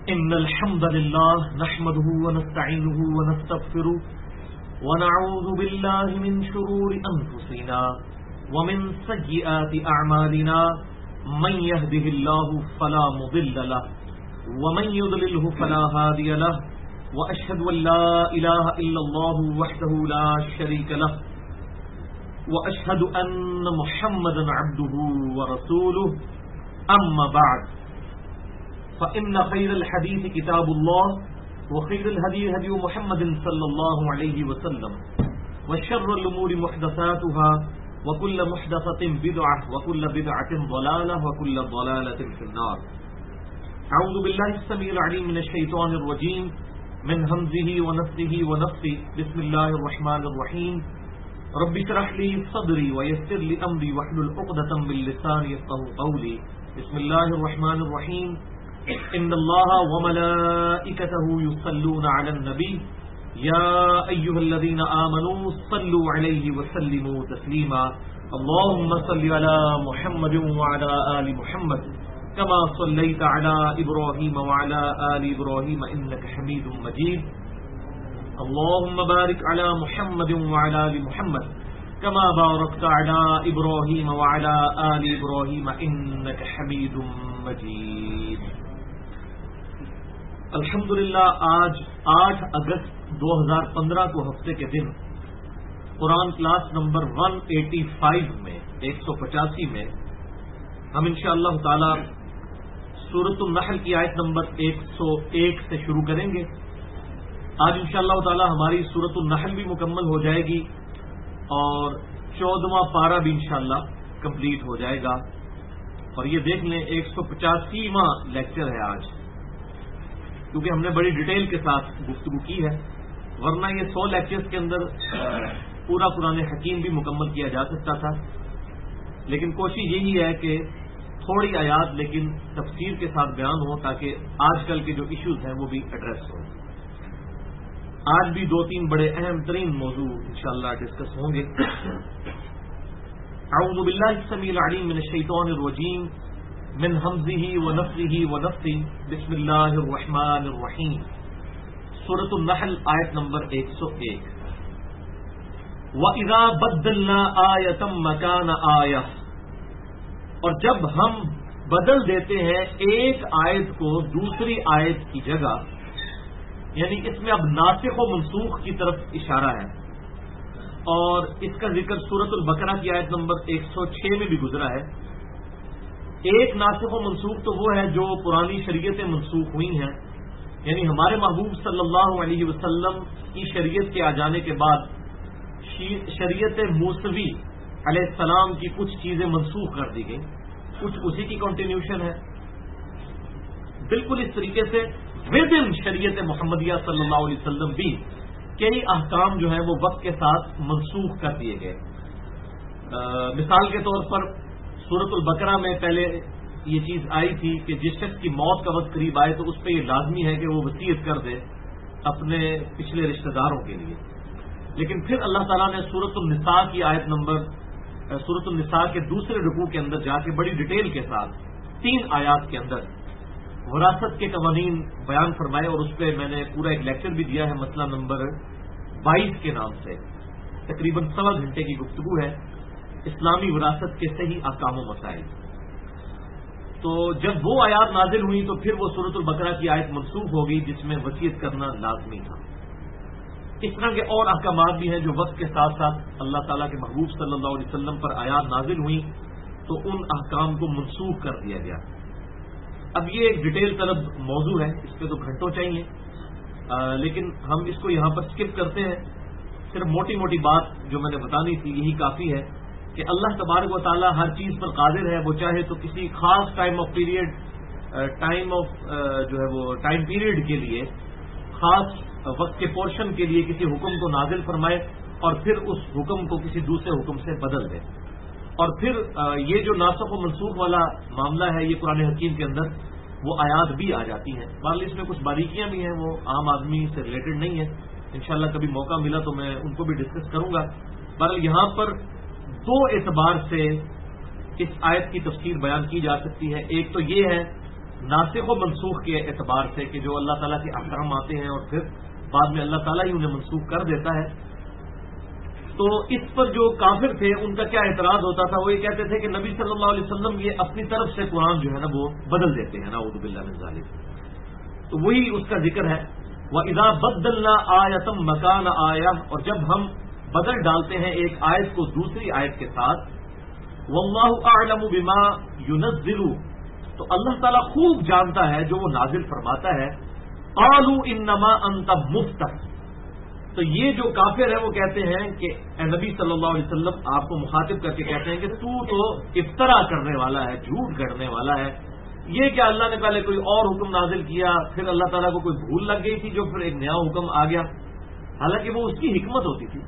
إن الحمد لله نحمده ونستعينه ونستغفره ونعوذ بالله من شرور أنفسنا ومن سيئات أعمالنا من يهده الله فلا مضل له ومن يضلله فلا هادي له وأشهد أن لا إله إلا الله وحده لا شريك له وأشهد أن محمدا عبده ورسوله أما بعد فإن خير الحديث كتاب الله وخير الهدي هدي محمد صلى الله عليه وسلم وشر الأمور محدثاتها وكل محدثة بدعة وكل بدعة ضلالة وكل ضلالة في النار. أعوذ بالله السميع العليم من الشيطان الرجيم من همزه ونفثه ونفثه. بسم الله الرحمن الرحيم. رب اشرح لي صدري ويسر لي أمري واحلل عقدة من لساني يفقهوا قولي. بسم الله الرحمن الرحيم. إن الله وملائكته يصلون على النبي يا أيها الذين آمنوا صلوا عليه وسلموا تسليما. اللهم صل على محمد وعلى آل محمد كما صليت على إبراهيم وعلى آل إبراهيم إنك حميد مجيد. اللهم بارك على محمد وعلى آل محمد كما باركت على إبراهيم وعلى آل إبراهيم إنك حميد مجيد. الحمدللہ آج 8 اگست 2015 کو ہفتے کے دن قرآن کلاس نمبر 185 میں 185 میں ہم انشاءاللہ تعالی سورۃ النحل کی آیت نمبر 101 سے شروع کریں گے. آج انشاءاللہ تعالی ہماری سورۃ النحل بھی مکمل ہو جائے گی اور 14واں پارہ بھی انشاءاللہ کمپلیٹ ہو جائے گا. اور یہ دیکھ لیں 185واں لیکچر ہے آج، کیونکہ ہم نے بڑی ڈیٹیل کے ساتھ گفتگو کی ہے، ورنہ یہ 100 لیکچرز کے اندر پورا قرآن حکیم بھی مکمل کیا جا سکتا تھا. لیکن کوشش یہی ہے کہ تھوڑی آیات لیکن تفسیر کے ساتھ بیان ہو تاکہ آج کل کے جو ایشوز ہیں وہ بھی ایڈریس ہوں. آج بھی 2-3 بڑے اہم ترین موضوع انشاءاللہ ڈسکس ہوں گے. اعوذ باللہ السمیع العلیم من الشیطان الرجیم من حمزه ونفثه ونفثه. بسم اللہ الرحمن الرحیم. سورۃ النحل آیت نمبر 101. وَإِذَا بَدَّلْنَا آیَةً مَّكَانَ آیَةٍ، اور جب ہم بدل دیتے ہیں ایک آیت کو دوسری آیت کی جگہ، یعنی اس میں اب ناسخ و منسوخ کی طرف اشارہ ہے. اور اس کا ذکر سورۃ البقرہ کی آیت نمبر 106 میں بھی گزرا ہے. ایک ناسخ و منسوخ تو وہ ہے جو پرانی شریعتیں منسوخ ہوئی ہیں، یعنی ہمارے محبوب صلی اللہ علیہ وسلم کی شریعت کے آ جانے کے بعد شریعت موسوی علیہ السلام کی کچھ چیزیں منسوخ کر دی گئی، کچھ اسی کی کنٹینیوشن ہے. بالکل اس طریقے سے ود ان شریعت محمدیہ صلی اللہ علیہ وسلم بھی کئی احکام جو ہیں وہ وقت کے ساتھ منسوخ کر دیے گئے. مثال کے طور پر سورۃ البقرہ میں پہلے یہ چیز آئی تھی کہ جس شخص کی موت کا وقت قریب آئے تو اس پہ یہ لازمی ہے کہ وہ وصیت کر دے اپنے پچھلے رشتہ داروں کے لیے. لیکن پھر اللہ تعالیٰ نے سورۃ النساء کی آیت نمبر سورۃ النساء کے دوسرے رکوع کے اندر جا کے بڑی ڈیٹیل کے ساتھ 3 آیات کے اندر وراثت کے قوانین بیان فرمائے، اور اس پہ میں نے پورا ایک لیکچر بھی دیا ہے، مسئلہ نمبر 22 کے نام سے. تقریباً 1.25 گھنٹے کی گفتگو ہے اسلامی وراثت کے صحیح احکام و مسائل. تو جب وہ آیات نازل ہوئی تو پھر وہ سورۃ البقرہ کی آیت منسوخ ہو گئی جس میں وصیت کرنا لازمی تھا. اس طرح کے اور احکامات بھی ہیں جو وقت کے ساتھ ساتھ اللہ تعالیٰ کے محبوب صلی اللہ علیہ وسلم پر آیات نازل ہوئی تو ان احکام کو منسوخ کر دیا گیا. اب یہ ایک ڈیٹیل طلب موضوع ہے، اس پہ تو گھنٹوں چاہیے، لیکن ہم اس کو یہاں پر سکپ کرتے ہیں. صرف موٹی موٹی بات جو میں نے بتانی تھی یہی کافی ہے کہ اللہ تبارک و تعالیٰ ہر چیز پر قادر ہے. وہ چاہے تو کسی خاص ٹائم پیریڈ کے لیے، خاص وقت کے پورشن کے لیے کسی حکم کو نازل فرمائے اور پھر اس حکم کو کسی دوسرے حکم سے بدل دے. اور پھر یہ جو ناسخ و منسوخ والا معاملہ ہے یہ قرآن حکیم کے اندر وہ آیات بھی آ جاتی ہیں. بہرحال اس میں کچھ باریکیاں بھی ہیں، وہ عام آدمی سے ریلیٹڈ نہیں ہے. انشاءاللہ کبھی موقع ملا تو میں ان کو بھی ڈسکس کروں گا. بہرحال یہاں پر 2 اعتبار سے اس آیت کی تفسیر بیان کی جا سکتی ہے. ایک تو یہ ہے ناسخ و منسوخ کے اعتبار سے کہ جو اللہ تعالیٰ کے احکام آتے ہیں اور پھر بعد میں اللہ تعالیٰ ہی انہیں منسوخ کر دیتا ہے، تو اس پر جو کافر تھے ان کا کیا اعتراض ہوتا تھا، وہ یہ کہتے تھے کہ نبی صلی اللہ علیہ وسلم یہ اپنی طرف سے قرآن جو ہے نا وہ بدل دیتے ہیں، نعوذ باللہ من ذالک۔ تو وہی اس کا ذکر ہے، وَإِذَا بَدَّلْنَا آیَةً مَكَانَ آیَةٍ، اور جب ہم بدل ڈالتے ہیں ایک آیت کو دوسری آیت کے ساتھ، وَاللَّهُ أَعْلَمُ بِمَا يُنَزِّلُ، تو اللہ تعالیٰ خوب جانتا ہے جو وہ نازل فرماتا ہے، قَالُوا إِنَّمَا أَنْتَ مُفْتَرٍ، تو یہ جو کافر ہے وہ کہتے ہیں کہ اے نبی صلی اللہ علیہ وسلم آپ کو مخاطب کر کے کہتے ہیں کہ تو افطرا کرنے والا ہے، جھوٹ گڑنے والا ہے، یہ کیا اللہ نے پہلے کوئی اور حکم نازل کیا، پھر اللہ تعالیٰ کو کوئی بھول لگ گئی تھی جو پھر ایک نیا حکم آ گیا، حالانکہ وہ اس کی حکمت ہوتی تھی۔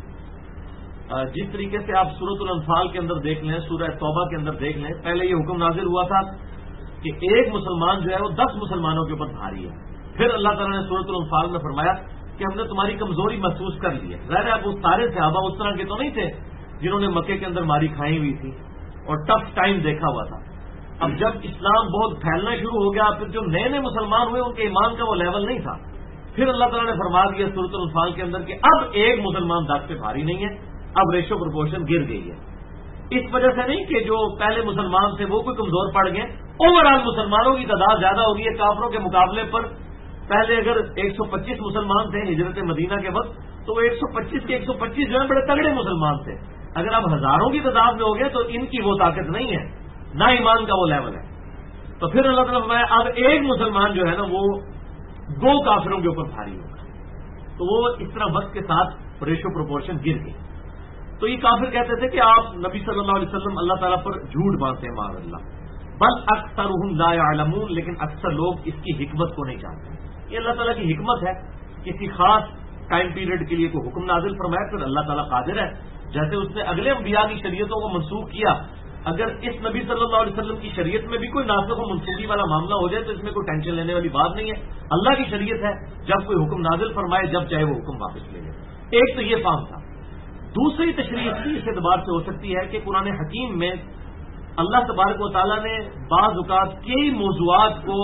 جس طریقے سے آپ سورۃ الانفال کے اندر دیکھ لیں، سورہ توبہ کے اندر دیکھ لیں، پہلے یہ حکم نازل ہوا تھا کہ ایک مسلمان جو ہے وہ 10 مسلمانوں کے اوپر بھاری ہے، پھر اللہ تعالیٰ نے سورۃ الانفال میں فرمایا کہ ہم نے تمہاری کمزوری محسوس کر لی ہے۔ ظاہر ہے اب وہ سارے صحابہ اس طرح کے تو نہیں تھے جنہوں نے مکے کے اندر ماری کھائی ہوئی تھی اور ٹف ٹائم دیکھا ہوا تھا۔ اب جب اسلام بہت پھیلنا شروع ہو گیا، پھر جو نئے نئے مسلمان ہوئے ان کے ایمان کا وہ لیول نہیں تھا، پھر اللہ تعالیٰ نے فرما دیا سورۃ الانفال کے اندر کہ اب ایک مسلمان 10 پہ بھاری نہیں ہے، اب ریشو پروپورشن گر گئی ہے۔ اس وجہ سے نہیں کہ جو پہلے مسلمان تھے وہ کوئی کمزور پڑ گئے، اوور آل مسلمانوں کی تعداد زیادہ ہو گئی ہے کافروں کے مقابلے پر۔ پہلے اگر 125 مسلمان تھے ہجرت مدینہ کے وقت، تو وہ 125 کے 125 جو ہیں بڑے تگڑے مسلمان تھے، اگر اب ہزاروں کی تعداد میں ہو گئے تو ان کی وہ طاقت نہیں ہے، نہ ایمان کا وہ لیول ہے۔ تو پھر اللہ تعالیٰ نے فرمایا اب ایک مسلمان جو ہے نا وہ 2 کافروں کے اوپر بھاری ہوگا، تو وہ اس طرح وقت کے ساتھ ریشو پروپورشن گر گئی۔ تو یہ کافر کہتے تھے کہ آپ نبی صلی اللہ علیہ وسلم اللہ تعالیٰ پر جھوٹ باندھتے ہیں، معاذ اللہ، بل اکثرهم لا يعلمون، لیکن اکثر لوگ اس کی حکمت کو نہیں جانتے۔ یہ اللہ تعالیٰ کی حکمت ہے، کسی خاص ٹائم پیریڈ کے لیے کوئی حکم نازل فرمایا، پھر اللہ تعالیٰ قادر ہے، جیسے اس نے اگلے انبیاء کی شریعتوں کو منسوخ کیا، اگر اس نبی صلی اللہ علیہ وسلم کی شریعت میں بھی کوئی ناسخ و منسوخی والا معاملہ ہو جائے تو اس میں کوئی ٹینشن لینے والی بات نہیں ہے، اللہ کی شریعت ہے، جب کوئی حکم نازل فرمائے جب چاہے وہ حکم واپس لے لے۔ ایک تو یہ فہم تھا۔ دوسری تشریح اس اعتبار سے ہو سکتی ہے کہ قرآن حکیم میں اللہ تبارک و تعالیٰ نے بعض اوقات کئی موضوعات کو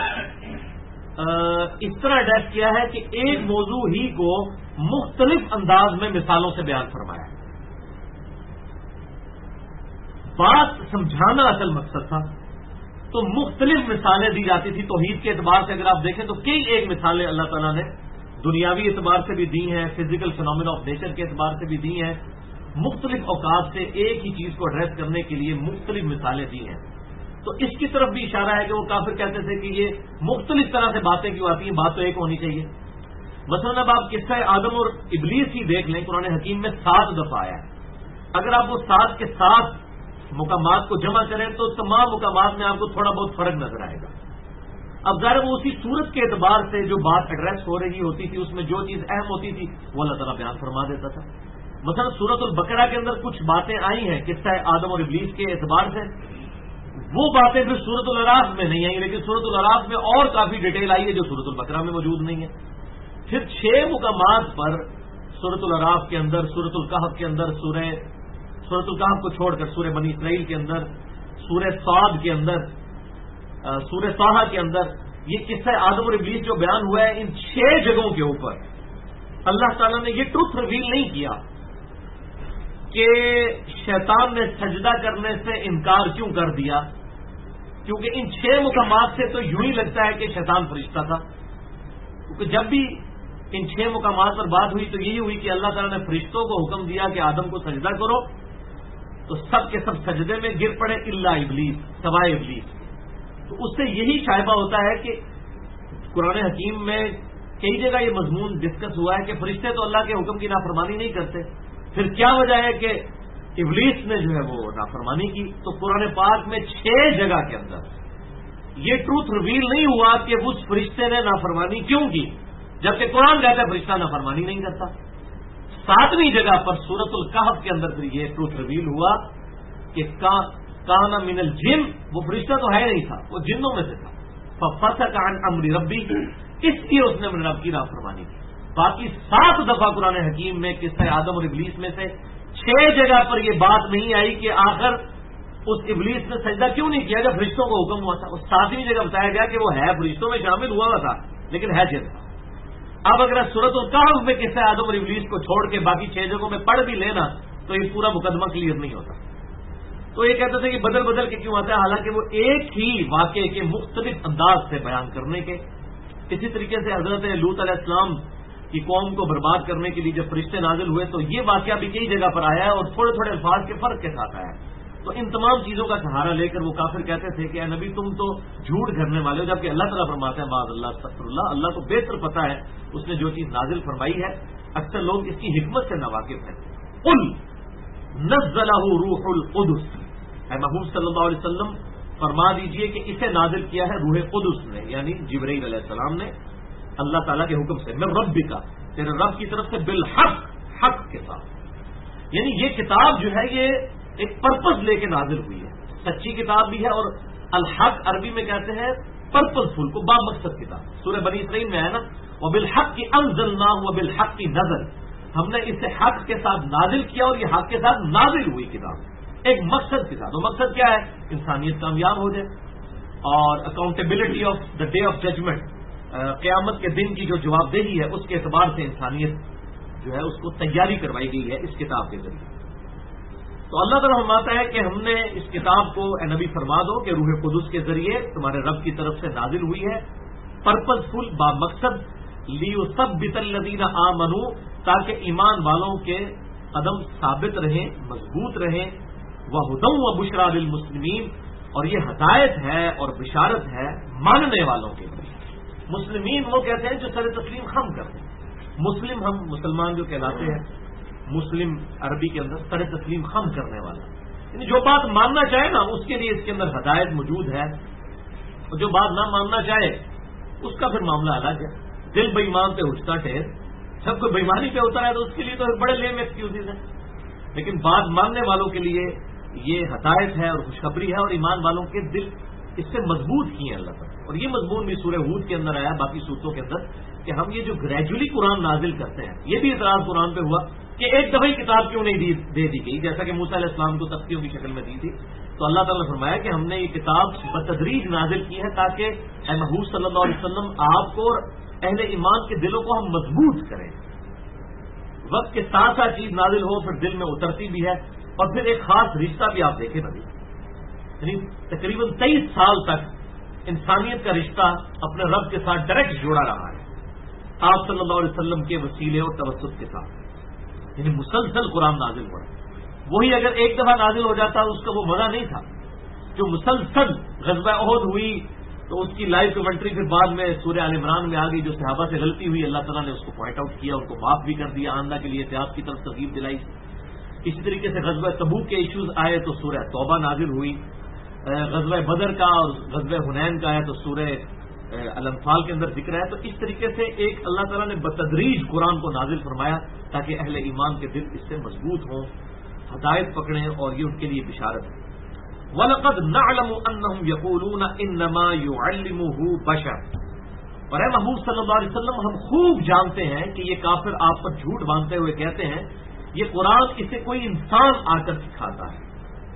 اس طرح ایڈریس کیا ہے کہ ایک موضوع ہی کو مختلف انداز میں مثالوں سے بیان فرمایا ہے۔ بات سمجھانا اصل مقصد تھا، تو مختلف مثالیں دی جاتی تھی۔ توحید کے اعتبار سے اگر آپ دیکھیں تو کئی ایک مثالیں اللہ تعالیٰ نے دنیاوی اعتبار سے بھی دی ہیں، فزیکل فینومینا آف نیچر کے اعتبار سے بھی دی ہیں، مختلف اوقات سے ایک ہی چیز کو ایڈریس کرنے کے لیے مختلف مثالیں دی ہیں۔ تو اس کی طرف بھی اشارہ ہے کہ وہ کافر کہتے تھے کہ یہ مختلف طرح سے باتیں کیوں آتی ہیں، بات تو ایک ہونی چاہیے۔ مثلاً اب آپ قصہ آدم اور ابلیس ہی دیکھ لیں، قرآن حکیم میں 7 دفعہ آیا ہے، اگر آپ وہ 7 کے 7 مقامات کو جمع کریں تو تمام مقامات میں آپ کو تھوڑا بہت فرق نظر آئے گا۔ اب ظاہر وہ اسی صورت کے اعتبار سے جو بات ایڈریس ہو رہی ہوتی تھی، اس میں جو چیز اہم ہوتی تھی وہ اللہ تعالیٰ بیان فرما دیتا تھا۔ مثلا سورۃ البقرہ کے اندر کچھ باتیں آئی ہیں قصہ آدم اور ابلیس کے اعتبار سے، وہ باتیں پھر سورۃ الاعراف میں نہیں آئی، لیکن سورۃ الاعراف میں اور کافی ڈیٹیل آئی ہے جو سورۃ البقرہ میں موجود نہیں ہے۔ پھر 6 مقامات پر سورۃ الاعراف کے اندر، سورۃ الکہف کے اندر، سورۃ الکہف کو چھوڑ کر سورہ بنی اسرائیل کے اندر، سورہ صاد کے اندر، سورہ طٰہٰ کے اندر یہ قصہ آدم اور ابلیس جو بیان ہوا ہے، ان 6 جگہوں کے اوپر اللہ تعالیٰ نے یہ ٹروتھ ریویل نہیں کیا کہ شیطان نے سجدہ کرنے سے انکار کیوں کر دیا، کیونکہ ان 6 مقامات سے تو یوں ہی لگتا ہے کہ شیطان فرشتہ تھا، کیونکہ جب بھی ان 6 مقامات پر بات ہوئی تو یہی ہوئی کہ اللہ تعالیٰ نے فرشتوں کو حکم دیا کہ آدم کو سجدہ کرو، تو سب کے سب سجدے میں گر پڑے الا ابلیس، سوائے ابلیس۔ تو اس سے یہی شائبہ ہوتا ہے کہ قرآن حکیم میں کئی جگہ یہ مضمون ڈسکس ہوا ہے کہ فرشتے تو اللہ کے حکم کی نافرمانی نہیں کرتے، پھر کیا وجہ ہے کہ ابلیس نے جو ہے وہ نافرمانی کی؟ تو قرآن پاک میں 6 جگہ کے اندر یہ ٹروتھ ریویل نہیں ہوا کہ اس فرشتے نے نافرمانی کیوں کی، جبکہ قرآن کہتا ہے فرشتہ نافرمانی نہیں کرتا۔ 7ویں جگہ پر سورۃ الکہف کے اندر پھر یہ ٹروتھ ریویل ہوا کہ کانا من الجن، وہ فرشتہ تو ہے نہیں تھا، وہ جنوں میں سے تھا، ففسق عن امر ربی، اس لیے اس نے اپنے رب کی نافرمانی کی۔ باقی 7 دفعہ قرآن حکیم میں قصہ آدم اور ابلیس میں سے 6 جگہ پر یہ بات نہیں آئی کہ آخر اس ابلیس نے سجدہ کیوں نہیں کیا جب فرشتوں کو حکم ہوا تھا؟ اس 7ویں جگہ بتایا گیا کہ وہ ہے فرشتوں میں شامل ہوا تھا لیکن ہے جن تھا۔ اب اگر سورۃ الکہف میں قصہ آدم اور ابلیس کو چھوڑ کے باقی 6 جگہوں میں پڑھ بھی لینا تو یہ پورا مقدمہ کلیئر نہیں ہوتا۔ تو یہ کہتے تھے کہ بدل بدل کے کیوں آتا ہے، حالانکہ وہ ایک ہی واقعے کے مختلف انداز سے بیان کرنے کے۔ اسی طریقے سے حضرت لوط علیہ السلام کی قوم کو برباد کرنے کے لیے جب فرشتے نازل ہوئے تو یہ واقعہ بھی کئی جگہ پر آیا ہے اور تھوڑے تھوڑے الفاظ کے فرق کے ساتھ آیا ہے۔ تو ان تمام چیزوں کا سہارا لے کر وہ کافر کہتے تھے کہ اے نبی تم تو جھوٹ گھرنے والے ہو، جبکہ اللہ تعالیٰ فرماتے ہیں معاذ اللہ استغفر اللہ، اللہ کو بہتر پتہ ہے اس نے جو چیز نازل فرمائی ہے، اکثر لوگ اس کی حکمت سے ناواقف ہیں۔ قل نزلہ روح القدس، اے محمود صلی اللہ علیہ وسلم فرما دیجئے کہ اسے نازل کیا ہے روح قدس نے، یعنی جبرائیل علیہ السلام نے، اللہ تعالیٰ کے حکم سے، من ربک، تیرے رب کی طرف سے، بالحق، حق کے ساتھ۔ یعنی یہ کتاب جو ہے یہ ایک پرپز لے کے نازل ہوئی ہے، سچی کتاب بھی ہے، اور الحق عربی میں کہتے ہیں پرپز فل کو، با مقصد کتاب۔ سورہ بنی اسرائیل میں ہے نا، وبالحق انزلناہ وبالحق نزل، ہم نے اسے حق کے ساتھ نازل کیا اور یہ حق کے ساتھ نازل ہوئی کتاب، ایک مقصد کے ساتھ۔ وہ مقصد کیا ہے؟ انسانیت کامیاب ہو جائے اور accountability of the day of judgment, قیامت کے دن کی جو جواب دہی ہے اس کے اعتبار سے انسانیت جو ہے اس کو تیاری کروائی گئی ہے اس کتاب کے ذریعے۔ تو اللہ تعالیٰ فرماتا ہے کہ ہم نے اس کتاب کو اے نبی فرما دو کہ روح قدس کے ذریعے تمہارے رب کی طرف سے نازل ہوئی ہے، پرپز فل، با مقصد، لیثبت الذین آمنوا، تاکہ ایمان والوں کے قدم ثابت رہیں، مضبوط رہیں، وہدی وبشریٰ للمسلمین، اور یہ ہدایت ہے اور بشارت ہے ماننے والوں کے لیے۔ مسلمین وہ کہتے ہیں جو سر تسلیم خم کرتے ہیں، مسلم ہم مسلمان جو کہلاتے ہیں، مسلم عربی کے اندر سر تسلیم خم کرنے والا، یعنی جو بات ماننا چاہے نا اس کے لیے اس کے اندر ہدایت موجود ہے، اور جو بات نہ ماننا چاہے اس کا پھر معاملہ الگ ہے۔ دل بے ایمان پہ اٹھتا ٹھہر، جب کوئی بےمانی پہ ہوتا ہے تو اس کے لیے تو بڑے لیم ایکسکیوزز ہیں، لیکن بات ماننے والوں کے لیے یہ ہدایت ہے اور خوشخبری ہے، اور ایمان والوں کے دل اس سے مضبوط کیے ہیں اللہ تعالیٰ۔ اور یہ مضمون بھی سورہ ہود کے اندر آیا، باقی صورتوں کے اندر، کہ ہم یہ جو گریجولی قرآن نازل کرتے ہیں، یہ بھی اعتراض قرآن پہ ہوا کہ ایک دفعہ ہی کتاب کیوں نہیں دے دی گئی، جیسا کہ موسیٰ علیہ السلام کو تختیوں کی شکل میں دی تھی۔ تو اللہ تعالیٰ نے فرمایا کہ ہم نے یہ کتاب بتدریج نازل کی ہے تاکہ اے محمود صلی اللہ علیہ وسلم آپ کو اور اہل ایمان کے دلوں کو ہم مضبوط کریں۔ وقت کے ساتھ ساتھ چیز نازل ہو پھر دل میں اترتی بھی ہے، اور پھر ایک خاص رشتہ بھی آپ دیکھیں نبی، یعنی تقریباً 23 سال تک انسانیت کا رشتہ اپنے رب کے ساتھ ڈائریکٹ جوڑا رہا ہے آپ صلی اللہ علیہ وسلم کے وسیلے اور توسط کے ساتھ، یعنی مسلسل قرآن نازل ہو رہا ہے۔ وہی اگر ایک دفعہ نازل ہو جاتا اس کا وہ مزہ نہیں تھا، جو مسلسل غزوہ احد ہوئی تو اس کی لائیو کمنٹری پھر بعد میں سورہ آل عمران میں آ گئی، جو صحابہ سے غلطی ہوئی اللہ تعالیٰ نے اس کو پوائنٹ آؤٹ کیا، ان کو معاف بھی کر دیا، آئندہ کے لیے احتیاط کی طرف ترغیب دلائی۔ اسی طریقے سے غزوہ تبوک کے ایشوز آئے تو سورہ توبہ نازل ہوئی، غزوہ بدر کا اور غزوہ حنین کا ہے تو سورہ الانفال کے اندر ذکر ہے۔ تو اس طریقے سے ایک اللہ تعالیٰ نے بتدریج قرآن کو نازل فرمایا تاکہ اہل ایمان کے دل اس سے مضبوط ہوں، ہدایت پکڑیں، اور یہ ان کے لیے بشارت ہے۔ وَلَقَدْ نَعْلَمُ أَنَّهُمْ يَقُولُونَ إِنَّمَا يُعَلِّمُهُ بَشَرٌ، اور اے محمود صلی اللہ علیہ وسلم ہم خوب جانتے ہیں کہ یہ کافر آپ پر جھوٹ باندھتے ہوئے کہتے ہیں یہ قرآن اسے کوئی انسان آ کر سکھاتا ہے۔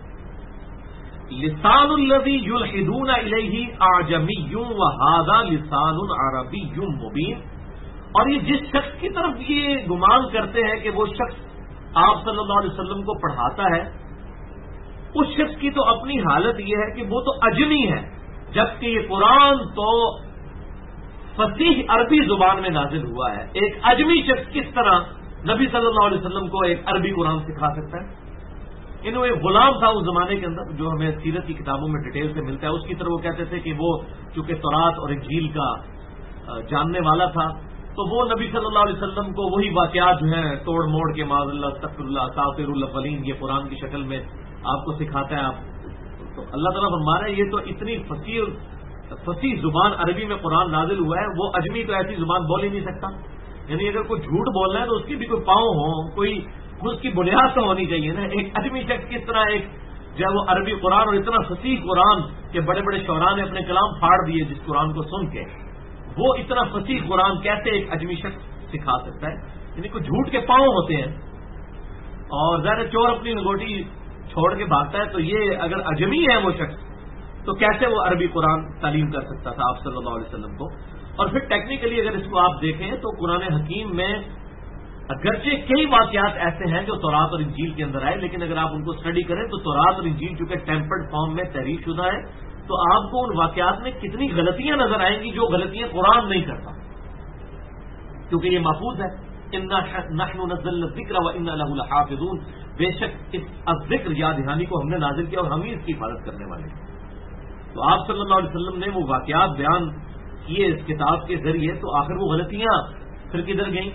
لسان الذی یلحدون الیہ اعجمی وہذا لسان عربی مبین، اور یہ جس شخص کی طرف یہ گمان کرتے ہیں کہ وہ شخص آپ صلی اللہ علیہ وسلم کو پڑھاتا ہے، اس شخص کی تو اپنی حالت یہ ہے کہ وہ تو اجمی ہے، جبکہ یہ قرآن تو فصیح عربی زبان میں نازل ہوا ہے۔ ایک اجمی شخص کس طرح نبی صلی اللہ علیہ وسلم کو ایک عربی قرآن سکھا سکتا ہے؟ انہوں ایک غلام تھا اس زمانے کے اندر جو ہمیں سیرت کی کتابوں میں ڈیٹیل سے ملتا ہے، اس کی طرف وہ کہتے تھے کہ وہ چونکہ تورات اور انجیل کا جاننے والا تھا تو وہ نبی صلی اللہ علیہ وسلم کو وہی واقعات جو ہیں توڑ موڑ کے معاذ اللہ استغفر اللہ اساطیر الاولین یہ قرآن کی شکل میں آپ کو سکھاتا ہے۔ آپ تو اللہ تعالیٰ فرما رہے ہیں یہ تو اتنی فصیح زبان عربی میں قرآن نازل ہوا ہے، وہ اجمی تو ایسی زبان بول ہی نہیں سکتا، یعنی اگر کوئی جھوٹ بولنا ہے تو اس کی بھی کوئی پاؤں ہو، کوئی اس کی بنیاد تو ہونی چاہیے نا۔ ایک اجمی شخص کس طرح ایک جب وہ عربی قرآن اور اتنا فصیح قرآن کہ بڑے بڑے شعراء نے اپنے کلام پھاڑ دیے جس قرآن کو سن کے، وہ اتنا فصیح قرآن کیسے ایک اجمی شخص سکھا سکتا ہے؟ یعنی کوئی جھوٹ کے پاؤں ہوتے ہیں، اور ظاہر چور اپنی لنگوٹی چھوڑ کے بھاگتا ہے تو یہ اگر اجمی ہے وہ شخص تو کیسے وہ عربی قرآن تعلیم کر سکتا تھا آپ صلی اللہ علیہ وسلم کو؟ اور پھر ٹیکنیکلی اگر اس کو آپ دیکھیں تو قرآن حکیم میں اگرچہ کئی واقعات ایسے ہیں جو تورات اور انجیل کے اندر آئے، لیکن اگر آپ ان کو اسٹڈی کریں تو تورات اور انجیل چونکہ ٹیمپرڈ فارم میں تحریر شدہ ہے تو آپ کو ان واقعات میں کتنی غلطیاں نظر آئیں گی جو غلطیاں قرآن نہیں کرتا، کیونکہ یہ محفوظ ہے. نحن نزلنا الذکر وانا له لحافظون، بے شک اس ذکر یاد دہانی کو ہم نے نازل کیا اور ہم ہی اس کی حفاظت کرنے والے ہیں. تو آپ صلی اللہ علیہ وسلم نے وہ واقعات بیان کیے اس کتاب کے ذریعے، تو آخر وہ غلطیاں پھر کدھر گئیں؟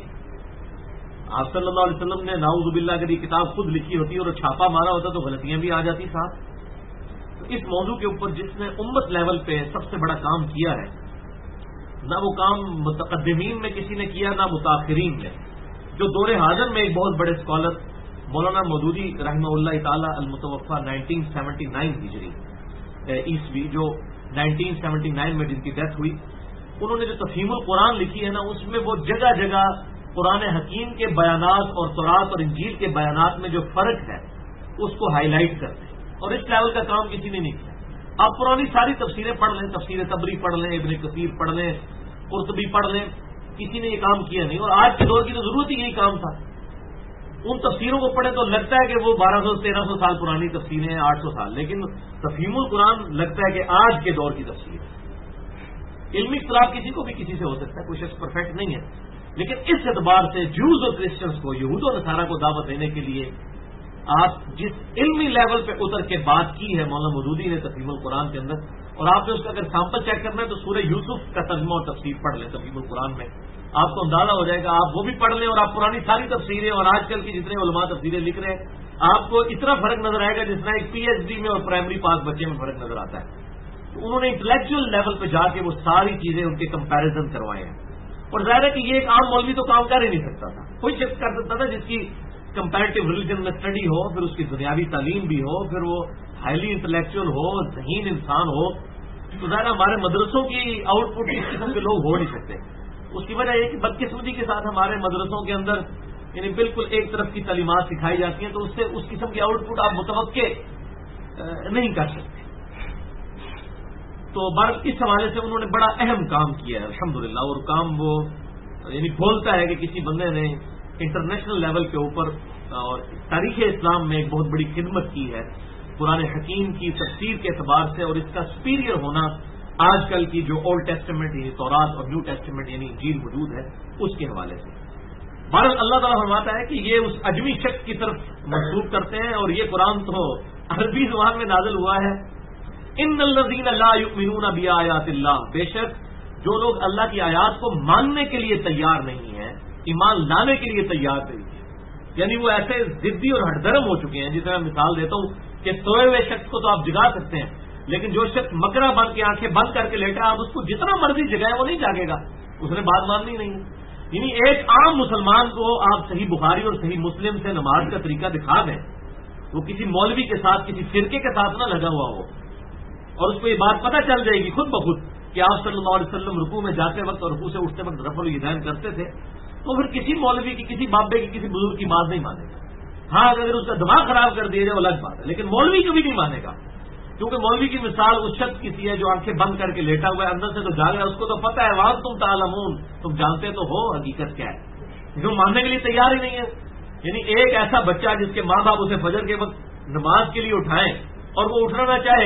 آپ صلی اللہ علیہ وسلم نے نعوذ باللہ اگر یہ کتاب خود لکھی ہوتی اور چھاپا مارا ہوتا تو غلطیاں بھی آ جاتی ساتھ. تو اس موضوع کے اوپر جس نے امت لیول پہ سب سے بڑا کام کیا ہے، نہ وہ کام متقدمین میں کسی نے کیا نہ متاخرین نے. جو دور حاضر میں ایک بہت بڑے اسکالر مولانا مودودی رحمہ اللہ تعالی المتوفا 1979 ہجری عیسوی، جو 1979 میں جن کی ڈیتھ ہوئی، انہوں نے جو تفہیم القرآن لکھی ہے نا، اس میں وہ جگہ جگہ قرآن حکیم کے بیانات اور تورات اور انجیل کے بیانات میں جو فرق ہے اس کو ہائی لائٹ کرتے ہیں، اور اس لیول کا کام کسی نے نہیں کیا. آپ پرانی ساری تفسیریں پڑھ لیں، تفسیر تبری پڑھ لیں، ابن کثیر پڑھ لیں، قرطبی پڑھ لیں، کسی نے یہ کام کیا نہیں. اور آج کے دور کی تو ضرورت ہی یہی کام تھا. ان تفسیروں کو پڑھیں تو لگتا ہے کہ وہ 1200-1300 سال پرانی تفسیریں ہیں، 800 سال، لیکن تفہیم القرآن لگتا ہے کہ آج کے دور کی تفسیر ہے. علمی اختلاف کسی کو بھی کسی سے ہو سکتا ہے، کوئی شخص پرفیکٹ نہیں ہے، لیکن اس اعتبار سے جوز اور کرسچنس کو، یہود و نصارہ کو دعوت دینے کے لیے آپ جس علمی لیول پہ اتر کے بات کی ہے مولانا مودودی نے تفہیم القرآن کے اندر، اور آپ نے اس کا اگر سیمپل چیک کرنا ہے تو سورہ یوسف کا ترجمہ اور تفسیر پڑھ لیں تفہیم القرآن میں، آپ کو اندازہ ہو جائے گا. آپ وہ بھی پڑھ لیں اور آپ پرانی ساری تفسیریں اور آج کل کی جتنے علماء تفسیریں لکھ رہے ہیں، آپ کو اتنا فرق نظر آئے گا جتنا ایک PhD میں اور پرائمری پاس بچے میں فرق نظر آتا ہے. تو انہوں نے انٹلیکچوئل لیول پہ جا کے وہ ساری چیزیں ان کے کمپیریزن کروائے ہیں. اور ظاہر ہے کہ یہ ایک عام مولوی تو کام کر ہی نہیں سکتا تھا، کوئی شخص کر سکتا تھا جس کی کمپیریٹو ریلیجن میں اسٹڈی ہو، پھر اس کی دنیاوی تعلیم بھی ہو، پھر وہ ہائیلی انٹلیکچوئل ہو، ذہین انسان ہو. تو ظاہر ہمارے مدرسوں کی آؤٹ پٹ اس قسم کے لوگ ہو نہیں سکتے. اس کی وجہ یہ کہ بدقسمتی کے ساتھ ہمارے مدرسوں کے اندر یعنی بالکل ایک طرف کی تعلیمات سکھائی جاتی ہیں، تو اس سے اس قسم کی آؤٹ پٹ آپ متوقع نہیں کر سکتے. تو بھارت اس حوالے سے انہوں نے بڑا اہم کام کیا ہے الحمدللہ. اور کام وہ یعنی بولتا ہے کہ کسی بندے نے انٹرنیشنل لیول کے اوپر اور تاریخ اسلام میں ایک بہت بڑی خدمت کی ہے قرآن حکیم کی تفسیر کے اعتبار سے، اور اس کا سپیریئر ہونا آج کل کی جو اولڈ ٹیسٹمنٹ یعنی تورات اور نیو ٹیسٹمنٹ یعنی انجیل موجود ہے اس کے حوالے سے. بہرحال اللہ تعالیٰ فرماتا ہے کہ یہ اس اجمی شخص کی طرف منسوب کرتے ہیں، اور یہ قرآن تو عربی زبان میں نازل ہوا ہے. ان الذین لا یؤمنون بآیات اللہ، بے شک جو لوگ اللہ کی آیات کو ماننے کے لیے تیار نہیں ہیں، ایمان لانے کے لیے تیار نہیں ہیں، یعنی وہ ایسے ضدی اور ہٹ درم ہو چکے ہیں. جس طرح مثال دیتا ہوں کہ سوئے ہوئے شخص کو تو آپ جگا سکتے ہیں، لیکن جو شخص مکرا بن کے آنکھیں بند کر کے لیٹا آپ اس کو جتنا مرضی جگائے وہ نہیں جاگے گا، اس نے بات ماننی نہیں ہے. یعنی ایک عام مسلمان کو آپ صحیح بخاری اور صحیح مسلم سے نماز کا طریقہ دکھا دیں، وہ کسی مولوی کے ساتھ کسی فرقے کے ساتھ نہ لگا ہوا ہو، اور اس کو یہ بات پتہ چل جائے گی خود بخود کہ آپ صلی اللہ علیہ وسلم رکوع میں جاتے وقت اور رکوع سے اٹھتے وقت رفع الیدین کرتے تھے، تو پھر کسی مولوی کی، کسی بابے کی، کسی بزرگ کی بات نہیں مانے گا. ہاں اگر اس کا دماغ خراب کر دیا جائے وہ الگ بات ہے، لیکن مولوی کو بھی نہیں مانے گا، کیونکہ مولوی کی مثال اس شخص کسی ہے جو آنکھیں بند کر کے لیٹا ہوا ہے، اندر سے تو جاگ رہا ہے، اس کو تو پتہ ہے وہاں تم تعلمون، تم جانتے تو ہو حقیقت کیا ہے، جو ماننے کے لیے تیار ہی نہیں ہے. یعنی ایک ایسا بچہ جس کے ماں باپ اسے فجر کے وقت نماز کے لیے اٹھائیں اور وہ اٹھنا نہ چاہے،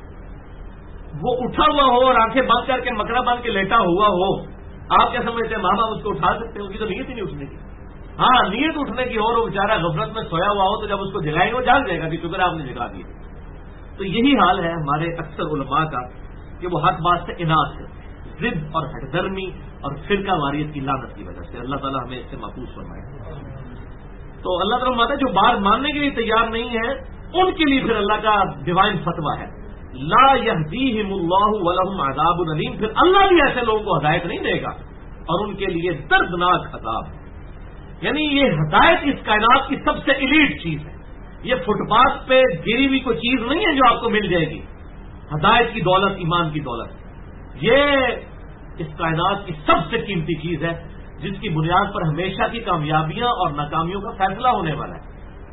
وہ اٹھا ہوا ہو اور آنکھیں بند کر کے مکرا بند کے لیٹا ہوا ہو، آپ کیا سمجھتے ہیں ماں باپ اس کو اٹھا سکتے ہیں؟ اس کی تو نیت ہی نہیں اٹھنے کی. ہاں نیت اٹھنے کی اور وہ بیچارہ غفلت میں سویا ہوا ہو تو جب اس کو جگائیں گے وہ جاگ جائے گا کہ شکر آپ نے جگا دیا. تو یہی حال ہے ہمارے اکثر علماء کا کہ وہ حق بات سے اناد کرتے ہیں، ضد اور ہٹ درمی اور فرقہ واریت کی لعنت کی وجہ سے. اللہ تعالیٰ ہمیں اس سے محفوظ فرمائے. تو اللہ تعالیٰ فرماتا ہے جو بات ماننے کے لیے تیار نہیں ہے ان کے لیے پھر اللہ کا ڈیوائن فتویٰ ہے، لا یہدیہم اللہ ولہم عذاب علیم، پھر اللہ بھی ایسے لوگوں کو ہدایت نہیں دے گا اور ان کے لیے دردناک عذاب. یعنی یہ ہدایت اس کائنات کی سب سے ایلیٹ چیز ہے. یہ فٹ پاتھ پہ گری ہوئی کوئی چیز نہیں ہے جو آپ کو مل جائے گی. ہدایت کی دولت، ایمان کی دولت، یہ اس کائنات کی سب سے قیمتی چیز ہے جس کی بنیاد پر ہمیشہ کی کامیابیاں اور ناکامیوں کا فیصلہ ہونے والا ہے.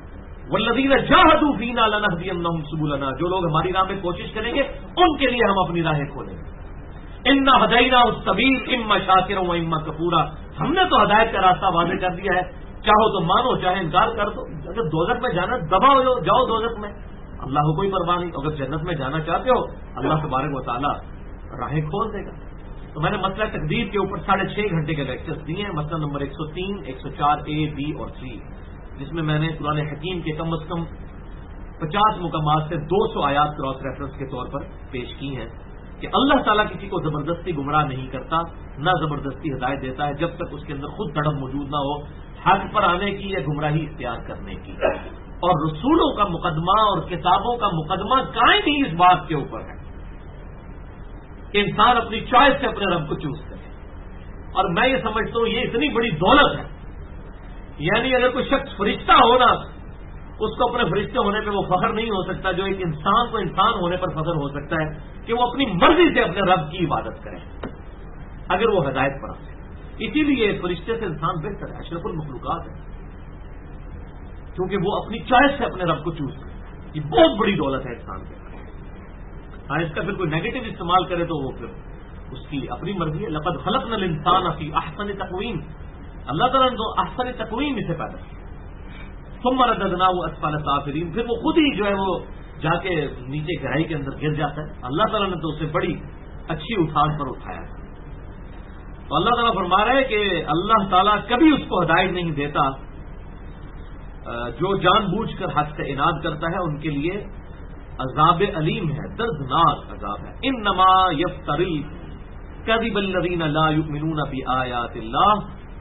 والذین جاہدوا فینا لنہدینہم سبلنا، جو لوگ ہماری راہ میں کوشش کریں گے ان کے لیے ہم اپنی راہیں کھولیں گے. انا ہدیناہ السبیل اما شاکرا و اما کفورا، ہم نے تو ہدایت کا راستہ واضح کر دیا ہے، چاہو تو مانو چاہے انکار کر دو. اگر دوزخ میں جانا دبا ہو جاؤ دوزخ میں، اللہ کو کوئی پرواہ نہیں. اگر جنت میں جانا چاہتے ہو اللہ تبارک و تعالی راہیں کھول دے گا. تو میں نے مسئلہ تقدیر کے اوپر 6.5 گھنٹے کے لیکچرز دیے ہیں، مسئلہ نمبر 103 104A B اور C، جس میں میں نے قرآن حکیم کے کم از کم 50 مقامات سے 200 آیات کراس ریفرنس کے طور پر پیش کی ہیں کہ اللہ تعالیٰ کسی کو زبردستی گمراہ نہیں کرتا، نہ زبردستی ہدایت دیتا ہے جب تک اس کے اندر خود تڑپ موجود نہ ہو حق پر آنے کی یا گمراہی اختیار کرنے کی. اور رسولوں کا مقدمہ اور کتابوں کا مقدمہ قائم ہی اس بات کے اوپر ہے کہ انسان اپنی چوائس سے اپنے رب کو چوز کرے. اور میں یہ سمجھتا ہوں یہ اتنی بڑی دولت ہے، یعنی اگر کوئی شخص فرشتہ ہو نا اس کو اپنے فرشتے ہونے پہ وہ فخر نہیں ہو سکتا جو ایک انسان کو انسان ہونے پر فخر ہو سکتا ہے کہ وہ اپنی مرضی سے اپنے رب کی عبادت کرے اگر وہ ہدایت پر آ. اسی لیے فرشتے سے انسان بہتر ہے، اشرف المخلوقات ہے، کیونکہ وہ اپنی چوائس سے اپنے رب کو چوز کرتا ہے. یہ بہت بڑی دولت ہے انسان کے. ہاں اس کا پھر کوئی نیگیٹو استعمال کرے تو وہ پھر اس کی اپنی مرضی ہے. لقد خلقنا الانسان فی احسن تقویم، اللہ تعالیٰ نے تو احسن تقویم اسے پیدا کیا. ثم رددناہ اسفل سافلین، پھر وہ خود ہی جو ہے وہ جا کے نیچے گہرائی کے اندر گر جاتا ہے. اللہ تعالیٰ نے تو اسے بڑی اچھی اٹھان پر اٹھایا ہے. تو اللہ تعالیٰ فرما رہا ہے کہ اللہ تعالیٰ کبھی اس کو ہدایت نہیں دیتا. جو جان بوجھ کر حق سے اناد کرتا ہے ان کے لیے عذاب علیم ہے، دردناک عذاب ہے. انما یفتری کذب الذین لا یؤمنون بآیات اللہ.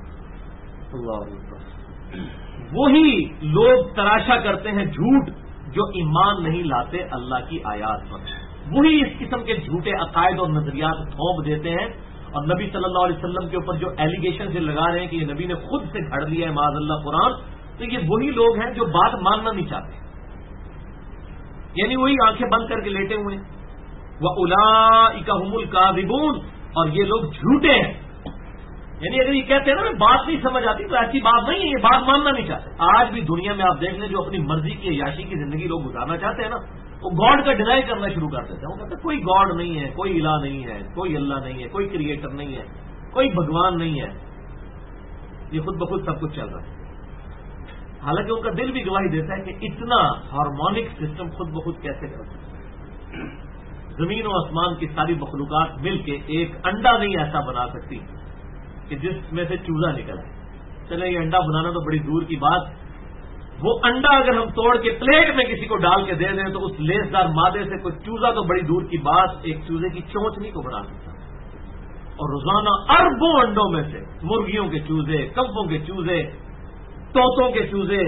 وہی لوگ تراشا کرتے ہیں جھوٹ جو ایمان نہیں لاتے اللہ کی آیات پر. وہی اس قسم کے جھوٹے عقائد اور نظریات تھوپ دیتے ہیں اور نبی صلی اللہ علیہ وسلم کے اوپر جو ایلیگیشن سے لگا رہے ہیں کہ یہ نبی نے خود سے گھڑ لیا ہے معاذ اللہ قرآن. تو یہ وہی لوگ ہیں جو بات ماننا نہیں چاہتے، یعنی وہی آنکھیں بند کر کے لیٹے ہوئے ہیں. وَأُولَئِكَ هُمُ الْكَاذِبُونَ، اور یہ لوگ جھوٹے ہیں. یعنی اگر یہ کہتے ہیں نا بات نہیں سمجھ آتی تو ایسی بات نہیں ہے، یہ بات ماننا نہیں چاہتے. آج بھی دنیا میں آپ دیکھ لیں جو اپنی مرضی کی عیاشی کی زندگی لوگ گزارنا چاہتے ہیں نا وہ گاڈ کا ڈینائی کرنا شروع کر دیتے ہیں. وہ کہتے ہیں کوئی گاڈ نہیں ہے، کوئی الہ نہیں ہے، کوئی اللہ نہیں ہے، کوئی کریٹر نہیں ہے، کوئی بھگوان نہیں ہے، یہ خود بخود سب کچھ چل رہا ہے. حالانکہ ان کا دل بھی گواہی دیتا ہے کہ اتنا ہارمونک سسٹم خود بخود کیسے کر سکتا ہے. زمین و آسمان کی ساری مخلوقات مل کے ایک انڈا نہیں ایسا بنا سکتی کہ جس میں سے چوزا نکل آئے. چلے یہ انڈا بنانا تو بڑی دور کی بات، وہ انڈا اگر ہم توڑ کے پلیٹ میں کسی کو ڈال کے دے دیں تو اس لیسدار مادے سے کوئی چوزا تو بڑی دور کی بات ایک چوزے کی چونچنی کو بنا سکتا. اور روزانہ اربوں انڈوں میں سے مرغیوں کے چوزے، کبوں کے چوزے، طوطوں کے چوزے،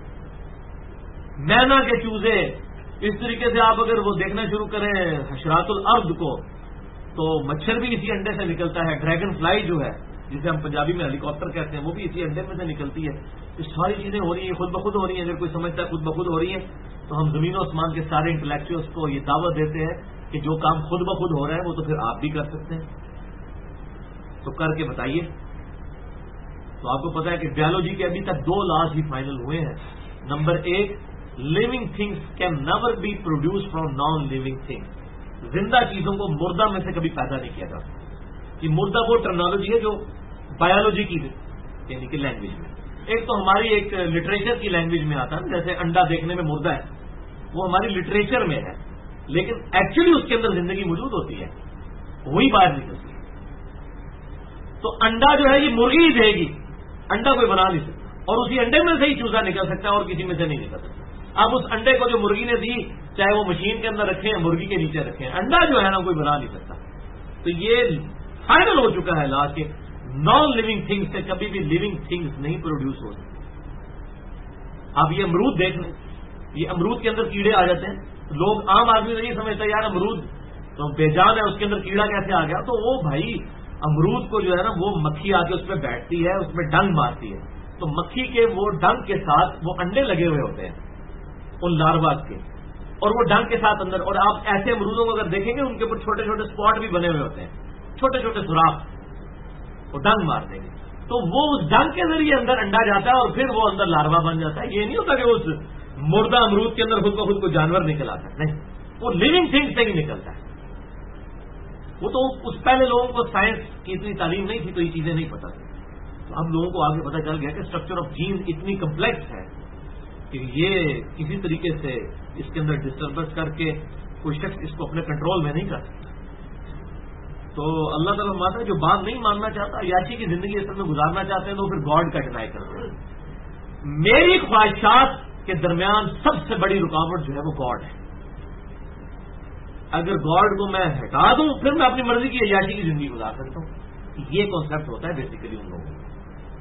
مینا کے چوزے، اس طریقے سے آپ اگر وہ دیکھنا شروع کریں حشرات الارض کو تو مچھر بھی اسی انڈے سے نکلتا ہے. ڈریگن فلائی جو ہے جسے ہم پنجابی میں ہیلی کاپٹر کہتے ہیں وہ بھی اسی انڈے میں سے نکلتی ہے. یہ ساری چیزیں ہو رہی ہیں خود بخود ہو رہی ہیں. اگر کوئی سمجھتا ہے خود بخود ہو رہی ہے تو ہم زمین و آسمان کے سارے انٹلیکچوئلس کو یہ دعوت دیتے ہیں کہ جو کام خود بخود ہو رہا ہے وہ تو پھر آپ بھی کر سکتے ہیں. تو کر کے بتائیے. تو آپ کو پتا ہے کہ بایولوجی کے ابھی تک 2 لاز ہی فائنل ہوئے ہیں. Number 1، living things can never be produce from non living things. زندہ چیزوں کو مردہ میں سے کبھی پیدا نہیں کیا جا سکتا. یہ مردہ وہ ٹرمنالوجی ہے جو بایولوجی کی یعنی کہ لینگویج میں، ایک تو ہماری ایک لٹریچر کی لینگویج میں آتا ہے جیسے انڈا دیکھنے میں مردہ ہے وہ ہماری لٹریچر میں ہے، لیکن ایکچولی اس کے اندر زندگی موجود ہوتی ہے، وہی باہر نکلتی ہے. تو انڈا جو ہے یہ مرغی ہی دے گی، انڈا کوئی بنا نہیں سکتا، اور اسی انڈے میں سے ہی چوزا نکل سکتا ہے اور کسی میں سے نہیں نکل سکتا. اب اس انڈے کو جو مرغی نے دی چاہے وہ مشین کے اندر رکھیں مرغی کے نیچے رکھیں، انڈا جو ہے نا کوئی بنا نہیں سکتا. تو یہ فائنل ہو چکا ہے لاس کے نان لیونگ تھنگس سے کبھی بھی لیونگ تھنگس نہیں پروڈیوس ہو سکتی. اب یہ امرود دیکھ لیں، یہ امرود کے اندر کیڑے آ جاتے ہیں. لوگ عام آدمی نہیں سمجھتا یار امرود تو بے جان ہے اس کے اندر کیڑا کیسے آ گیا. تو وہ بھائی امرود کو جو ہے نا وہ مکھی آ کے اس پہ بیٹھتی ہے، اس میں ڈنگ مارتی ہے، تو مکھی کے وہ ڈنگ کے ساتھ وہ انڈے لگے ہوئے ہوتے ہیں ان لارواز کے، اور وہ ڈنگ کے ساتھ اندر. اور آپ ایسے امرودوں کو اگر دیکھیں گے ان کے اوپر چھوٹے چھوٹے اسپاٹ بھی بنے ہوئے ہوتے ہیں، چھوٹے چھوٹے سوراخ، وہ ڈنگ مار دیں گے. تو وہ اس ڈنگ کے ذریعے اندر انڈا جاتا ہے اور پھر وہ اندر لاروا بن جاتا ہے. یہ نہیں ہوتا کہ اس مردہ امرود کے اندر خود بخود کو جانور نکل آتا ہے، نہیں، وہ لیونگ تھنگ سے ہی نکلتا ہے. وہ تو اس پہلے لوگوں کو سائنس کی اتنی تعلیم نہیں تھی تو یہ چیزیں نہیں پتا تھی. تو اب لوگوں کو آگے پتا چل گیا کہ اسٹرکچر آف جین اتنی کمپلیکس ہے کہ یہ کسی طریقے سے اس کے اندر ڈسٹربنس کر کے کوئی شخص اس کو اپنے کنٹرول میں نہیں کر سکتا. تو اللہ تعالیٰ مانتا ہے جو بات نہیں ماننا چاہتا، یاشی کی زندگی اصل میں گزارنا چاہتے ہیں تو پھر گاڈ کا ڈینائی کرتے ہیں. میری خواہشات کے درمیان سب سے بڑی رکاوٹ جو ہے وہ گاڈ ہے. اگر گاڈ کو میں ہٹا دوں پھر میں اپنی مرضی کی عیاشی کی زندگی گزار سکتا ہوں. یہ کانسیپٹ ہوتا ہے بیسیکلی ان لوگوں کا.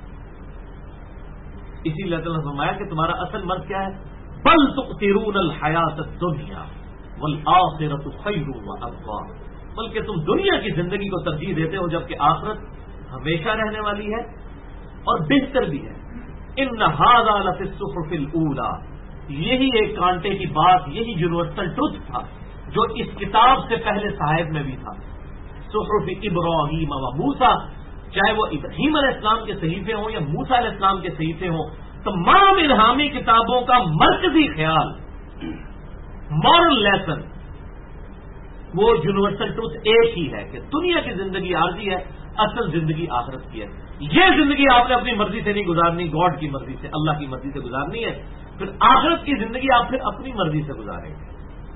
اسی لیے اللہ تعالیٰ نے فرمایا کہ تمہارا اصل مرض کیا ہے؟ بل تؤثرون الحیات الدنیا والآخرۃ خیر وابقیٰ، بلکہ تم دنیا کی زندگی کو ترجیح دیتے ہو جبکہ آخرت ہمیشہ رہنے والی ہے اور بہتر بھی ہے. ان ھذا لفی الصحف الاولیٰ، یہی ایک کانٹے کی بات، یہی یونیورسل ٹروتھ تھا جو اس کتاب سے پہلے صاحب میں بھی تھا. صحف ابراہیم و موسیٰ، چاہے وہ ابراہیم علیہ السلام کے صحیفے ہوں یا موسیٰ علیہ السلام کے صحیفے ہوں، تمام الہامی کتابوں کا مرکزی خیال، مورل لیسن، وہ یونیورسل ٹروتھ ایک ہی ہے کہ دنیا کی زندگی عارضی ہے، اصل زندگی آخرت کی ہے. یہ زندگی آپ نے اپنی مرضی سے نہیں گزارنی، گاڈ کی مرضی سے، اللہ کی مرضی سے گزارنی ہے. پھر آخرت کی زندگی آپ پھر اپنی مرضی سے گزاریں گے.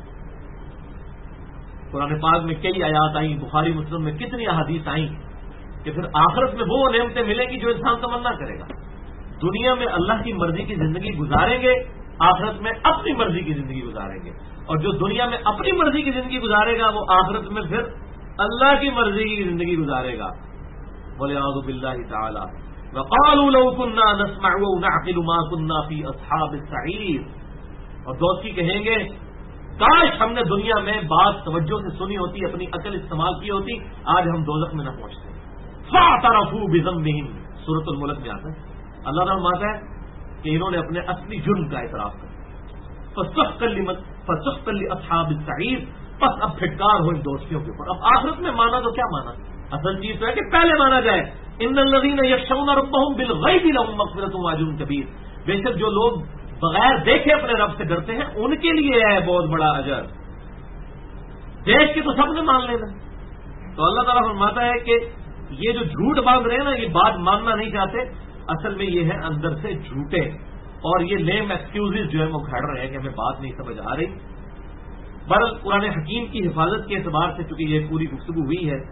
قرآن پاک میں کئی آیات آئیں، بخاری مسلم میں کتنی احادیث آئیں کہ پھر آخرت میں وہ نعمتیں ملیں گی جو انسان تمنا کرے گا. دنیا میں اللہ کی مرضی کی زندگی گزاریں گے، آخرت میں اپنی مرضی کی زندگی گزاریں گے. اور جو دنیا میں اپنی مرضی کی زندگی گزارے گا وہ آخرت میں پھر اللہ کی مرضی کی زندگی گزارے گا. وَلِعَوْذُ بِاللَّهِ تَعَالَى وَقَالُوا لَوْ كُنَّا نَسْمَعُ وَنَعْقِلُ مَا كُنَّا فِي أَصْحَابِ السَّعِيرِ، اور دوستی کہیں گے کاش ہم نے دنیا میں بات توجہ سے سنی ہوتی، اپنی عقل استعمال کی ہوتی، آج ہم دوزخ میں نہ پہنچتے. فَاعْتَرَفُوا بِذَنبِهِمْ، سورۃ الملک میں آتا ہے. اللہ تعالیٰ فرماتا ہے کہ انہوں نے اپنے اصلی جرم کا اعتراف کر فَسُحْقًا لِأَصْحَابِ السَّعِيرِ، پس اب پھٹکار ہو ان دوستیوں کے اوپر. اب آخرت میں مانا تو کیا مانا؟ اصل چیز تو ہے کہ پہلے مانا جائے ان الذین یخشون ربهم بالغیب لهم مغفرۃ واجر کبیر، بے شک جو لوگ بغیر دیکھے اپنے رب سے ڈرتے ہیں ان کے لیے ہے بہت بڑا اجر. دیکھ کے تو سب نے مان لینا. تو اللہ تعالیٰ فرماتا ہے کہ یہ جو جھوٹ باندھ رہے ہیں نا، یہ بات ماننا نہیں چاہتے، اصل میں یہ ہے اندر سے جھوٹے، اور یہ لیم ایکسکیوزز جو ہے وہ گھڑ رہے ہیں کہ ہمیں بات نہیں سمجھ آ رہی. بہرحال قرآن حکیم کی حفاظت کے اعتبار سے چونکہ یہ پوری گفتگو ہوئی ہے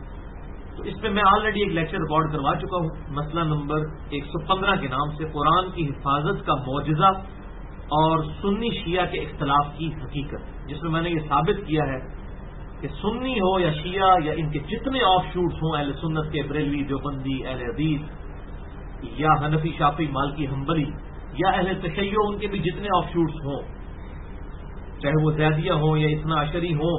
تو اس پہ میں آلریڈی ایک لیکچر ریکارڈ کروا چکا ہوں، مسئلہ نمبر 115 کے نام سے، قرآن کی حفاظت کا معجزہ اور سنی شیعہ کے اختلاف کی حقیقت، جس میں نے یہ ثابت کیا ہے کہ سنی ہو یا شیعہ یا ان کے جتنے آف شوٹس ہوں، اہل سنت کے، بریلوی، دیوبندی، اہل حدیث یا حنفی، شافعی، مالکی، حنبلی یا اہل تشیع، ان کے بھی جتنے آف شوٹس ہوں، چاہے وہ زیدیہ ہوں یا اثنا عشری ہوں،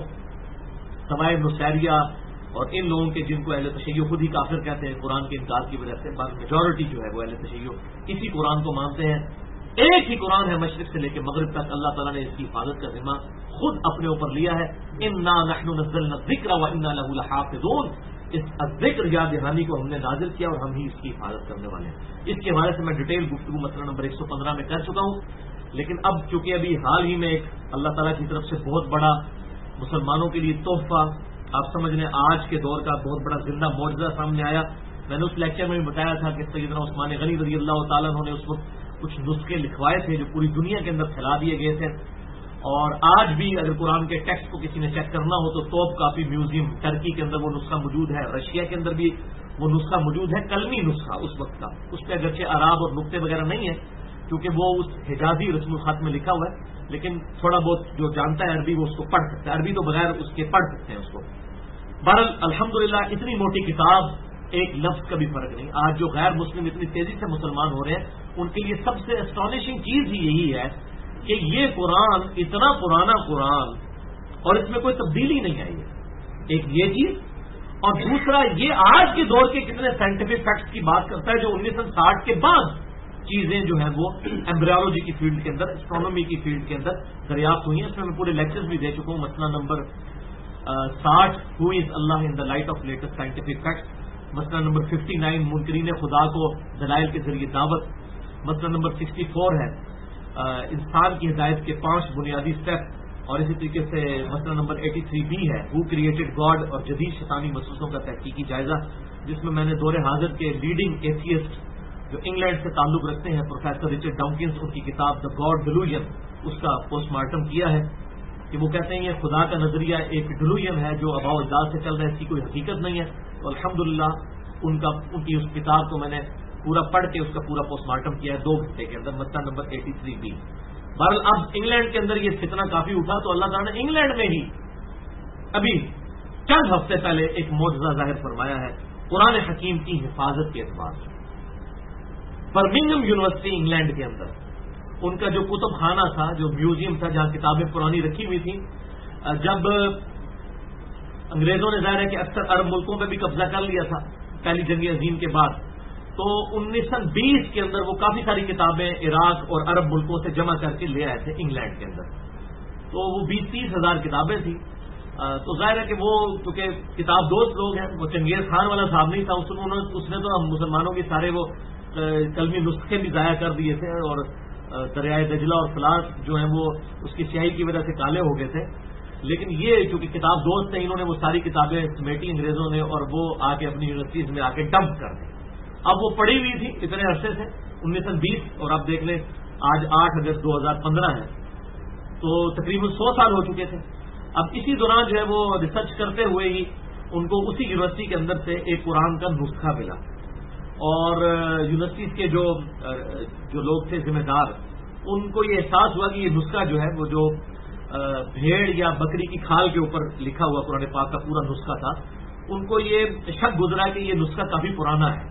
طوائف نصیریہ، اور ان لوگوں کے جن کو اہل تشیع خود ہی کافر کہتے ہیں قرآن کے انکار کی وجہ سے، بعض میجورٹی جو ہے وہ اہل تشیع اسی قرآن کو مانتے ہیں. ایک ہی قرآن ہے مشرق سے لے کے مغرب تک، اللہ تعالیٰ نے اس کی حفاظت کا ذمہ خود اپنے اوپر لیا ہے. انا نحن نزلنا الذکر وانا له لحافظون، اس ذکر یاد دہانی کو ہم نے نازل کیا اور ہم ہی اس کی حفاظت کرنے والے ہیں. اس کے حوالے سے میں ڈیٹیل گفتگو مسئلہ نمبر 115 میں کر چکا ہوں. لیکن اب چونکہ ابھی حال ہی میں ایک اللہ تعالیٰ کی طرف سے بہت بڑا مسلمانوں کے لیے تحفہ، آپ سمجھ لیں آج کے دور کا بہت بڑا زندہ معجزہ سامنے آیا. میں نے اس لیکچر میں بھی بتایا تھا کہ سیدنا عثمان غنی رضی اللہ تعالیٰ عنہ نے اس وقت کچھ نسخے لکھوائے تھے جو پوری دنیا کے اندر پھیلا دیے گئے تھے. اور آج بھی اگر قرآن کے ٹیکسٹ کو کسی نے چیک کرنا ہو تو توپ کافی میوزیم ٹرکی کے اندر وہ نسخہ موجود ہے، رشیا کے اندر بھی وہ نسخہ موجود ہے، کلمی نسخہ اس وقت کا. اس پہ اگرچہ اعراب اور نقطے وغیرہ نہیں ہے کیونکہ وہ اس حجازی رسم الخط میں لکھا ہوا ہے، لیکن تھوڑا بہت جو جانتا ہے عربی وہ اس کو پڑھ سکتا ہے. عربی تو بغیر اس کے پڑھ سکتے ہیں اس کو. بہرحال الحمدللہ اتنی موٹی کتاب، ایک لفظ کا بھی فرق نہیں. آج جو غیر مسلم اتنی تیزی سے مسلمان ہو رہے ہیں ان کے لیے سب سے اسٹانشنگ چیز ہی یہی ہے کہ یہ قرآن اتنا پرانا قرآن اور اس میں کوئی تبدیلی نہیں آئی ہے. ایک یہ چیز، اور دوسرا یہ آج کے دور کے کتنے سائنٹیفک فیکٹس کی بات کرتا ہے جو 1960 کے بعد چیزیں جو ہیں وہ ایمبریولوجی کی فیلڈ کے اندر، اسٹرانومی کی فیلڈ کے اندر دریافت ہوئی ہیں. اس میں پورے لیکچرز بھی دے چکا ہوں. مسئلہ نمبر 60 ہو از اللہ in the light of latest scientific facts, مسئلہ نمبر 59 منکرین خدا کو دلائل کے ذریعے دعوت، مسئلہ نمبر 64 ہے انسان کی ہدایت کے 5 بنیادی اسٹیپ، اور اسی طریقے سے مسئلہ نمبر 83B ہے ہو کریٹڈ گاڈ اور جدید شیطانی وسوسوں کا تحقیقی جائزہ، جس میں میں نے دور حاضر کے لیڈنگ ایتھیسٹ جو انگلینڈ سے تعلق رکھتے ہیں پروفیسر رچرڈ ڈاؤکنز، ان کی کتاب دا گاڈ ڈیلوژن، اس کا پوسٹ مارٹم کیا ہے کہ وہ کہتے ہیں یہ خدا کا نظریہ ایک ڈیلوژن ہے جو آباء و اجداد سے چل رہا ہے، اس کی کوئی حقیقت نہیں ہے. تو الحمدللہ ان کی اس کتاب کو میں نے پورا پڑھ کے اس کا پورا پوسٹ مارٹم کیا ہے 2 گھنٹے کے اندر، مسئلہ نمبر 83B. بہرحال اب انگلینڈ کے اندر یہ فتنہ کافی اٹھا تو اللہ تعالیٰ نے انگلینڈ میں ہی ابھی چند ہفتے پہلے ایک معجزہ ظاہر فرمایا ہے قرآن حکیم کی حفاظت کے اعتبار سے. برمنگھم یونیورسٹی انگلینڈ کے اندر ان کا جو کتب خانہ تھا، جو میوزیم تھا جہاں کتابیں پرانی رکھی ہوئی تھیں، جب انگریزوں نے ظاہر ہے کہ اکثر عرب ملکوں پہ بھی قبضہ کر لیا تھا پہلی جنگ عظیم کے بعد، تو 1920 کے اندر وہ کافی ساری کتابیں عراق اور عرب ملکوں سے جمع کر کے لے آئے تھے انگلینڈ کے اندر. تو وہ 20-30 ہزار کتابیں تھیں. تو ظاہر ہے کہ وہ کیونکہ کتاب دوست لوگ ہیں، وہ چنگیز خان والا صاحب نہیں تھا، اس نے تو ہم مسلمانوں کے سارے وہ کلمی نسخے بھی ضائع کر دیے تھے، اور دریائے دجلہ اور فلاس جو ہیں وہ اس کی سیاہی کی وجہ سے کالے ہو گئے تھے. لیکن یہ چونکہ کتاب دوست تھے، انہوں نے وہ ساری کتابیں سمیٹی انگریزوں نے اور وہ آ کے اپنی یونیورسٹیز میں آ کے ڈمپ کر دی. اب وہ پڑی ہوئی تھی اتنے عرصے سے 1920، اور اب دیکھ لیں آج 8 اگست 2015 ہے، تو تقریباً 100 سال ہو چکے تھے. اب اسی دوران جو ہے وہ ریسرچ کرتے ہوئے ہی ان کو اسی یونیورسٹی کے اندر سے ایک قرآن کا نسخہ ملا، اور یونیورسٹیز کے جو لوگ تھے ذمہ دار، ان کو یہ احساس ہوا کہ یہ نسخہ جو ہے وہ جو بھیڑ یا بکری کی کھال کے اوپر لکھا ہوا قرآن پاک کا پورا نسخہ تھا، ان کو یہ شک گزرا کہ یہ نسخہ کافی پرانا ہے،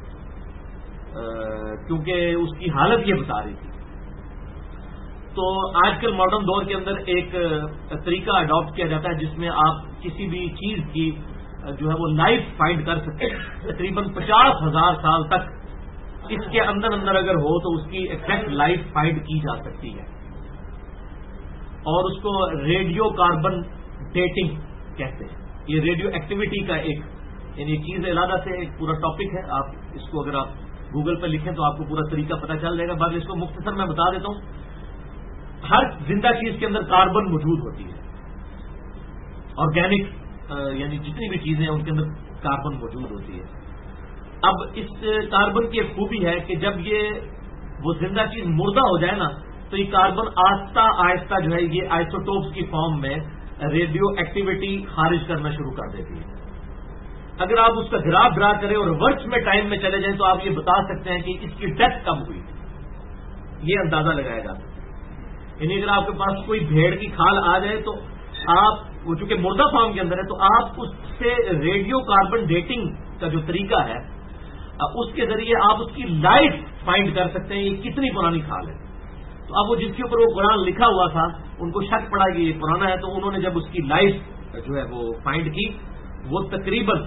کیونکہ اس کی حالت یہ بتا رہی تھی. تو آج کل ماڈرن دور کے اندر ایک طریقہ اڈاپٹ کیا جاتا ہے جس میں آپ کسی بھی چیز کی جو ہے وہ لائف فائنڈ کر سکتے ہیں. تقریباً 50,000 سال تک اس کے اندر اگر ہو تو اس کی ایگزیکٹ لائف فائنڈ کی جا سکتی ہے، اور اس کو ریڈیو کاربن ڈیٹنگ کہتے ہیں. یہ ریڈیو ایکٹیویٹی کا ایک یعنی چیز علیحدہ سے ایک پورا ٹاپک ہے. آپ اس کو اگر آپ گوگل پہ لکھیں تو آپ کو پورا طریقہ پتہ چل جائے گا. باقی اس کو مختصر میں بتا دیتا ہوں. ہر زندہ چیز کے اندر کاربن موجود ہوتی ہے، آرگینک یعنی جتنی بھی چیزیں ہیں ان کے اندر کاربن موجود ہوتی ہے. اب اس کاربن کی ایک خوبی ہے کہ جب یہ وہ زندہ چیز مردہ ہو جائے نا تو یہ کاربن آہستہ آہستہ جو ہے یہ آئسوٹوپس کی فارم میں ریڈیو ایکٹیویٹی خارج کرنا شروع کر دیتی ہے. اگر آپ اس کا گراف ڈرا کریں اور ریورس میں ٹائم میں چلے جائیں تو آپ یہ بتا سکتے ہیں کہ اس کی ڈیتھ کب ہوئی، یہ اندازہ لگایا جا سکتا ہے. یعنی اگر آپ کے پاس کوئی بھیڑ کی کھال آ جائے تو آپ وہ چونکہ مردہ فارم کے اندر ہے تو آپ اس سے ریڈیو کاربن ڈیٹنگ کا جو طریقہ ہے اس کے ذریعے آپ اس کی لائف فائنڈ کر سکتے ہیں یہ کتنی پرانی کھال ہے. تو اب وہ جس کے اوپر وہ قرآن لکھا ہوا تھا ان کو شک پڑا کہ یہ پرانا ہے، تو انہوں نے جب اس کی لائف جو ہے وہ فائنڈ کی، وہ تقریباً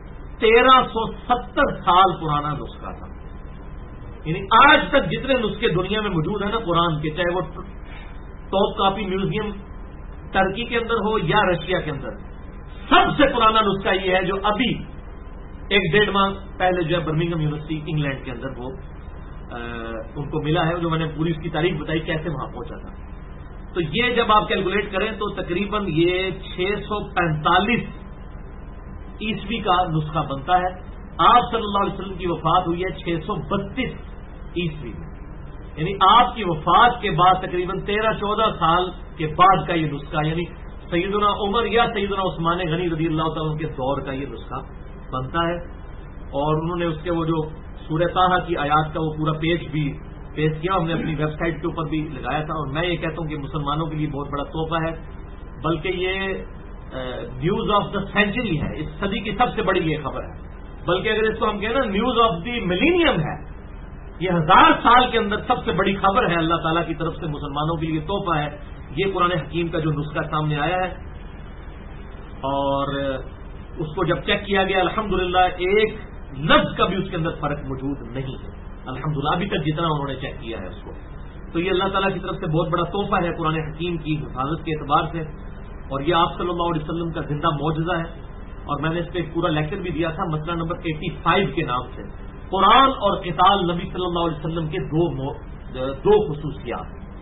1370 سال پرانا نسخہ تھا. یعنی آج تک جتنے نسخے دنیا میں موجود ہیں نا قرآن کے، چاہے وہ ٹاپ کاپی میوزیم ترکی کے اندر ہو یا رشیا کے اندر، سب سے پرانا نسخہ یہ ہے جو ابھی 1-1.5 ماہ پہلے جو ہے برمنگھم یونیورسٹی انگلینڈ کے اندر وہ ان کو ملا ہے، جو میں نے پوری اس کی تاریخ بتائی کیسے وہاں پہنچا تھا. تو یہ جب آپ کیلکولیٹ کریں تو تقریباً یہ 645 عیسوی کا نسخہ بنتا ہے. آپ صلی اللہ علیہ وسلم کی وفات ہوئی ہے 632 عیسوی میں، یعنی آپ کی وفات کے بعد تقریباً 13-14 سال کے بعد کا یہ نسخہ، یعنی سیدنا عمر یا سیدنا عثمان غنی رضی اللہ تعالیٰ کے دور کا یہ نسخہ بنتا ہے. اور انہوں نے اس کے وہ جو سورہ طٰہٰ کی آیات کا وہ پورا پیج بھی پیش کیا، ہم نے اپنی ویب سائٹ کے اوپر بھی لگایا تھا. اور میں یہ کہتا ہوں کہ مسلمانوں کے لیے بہت بڑا تحفہ ہے، بلکہ یہ نیوز آف دا سینچری ہے، اس صدی کی سب سے بڑی یہ خبر ہے. بلکہ اگر اس کو ہم کہیں نا نیوز آف دی ملینیم ہے، یہ 1000 سال کے اندر سب سے بڑی خبر ہے اللہ تعالیٰ کی طرف سے مسلمانوں کے لیے تحفہ ہے. یہ قرآن حکیم کا جو نسخہ سامنے آیا ہے، اور اس کو جب چیک کیا گیا الحمدللہ ایک لفظ کا بھی اس کے اندر فرق موجود نہیں ہے الحمدللہ، ابھی تک جتنا انہوں نے چیک کیا ہے اس کو. تو یہ اللہ تعالیٰ کی طرف سے بہت بڑا تحفہ ہے قرآن حکیم کی حفاظت کے اعتبار سے، اور یہ آپ صلی اللہ علیہ وسلم کا زندہ معجزہ ہے. اور میں نے اس پہ ایک پورا لیکچر بھی دیا تھا مسئلہ نمبر 85 کے نام سے، قرآن اور قتال نبی صلی اللہ علیہ وسلم کے دو خصوصیات.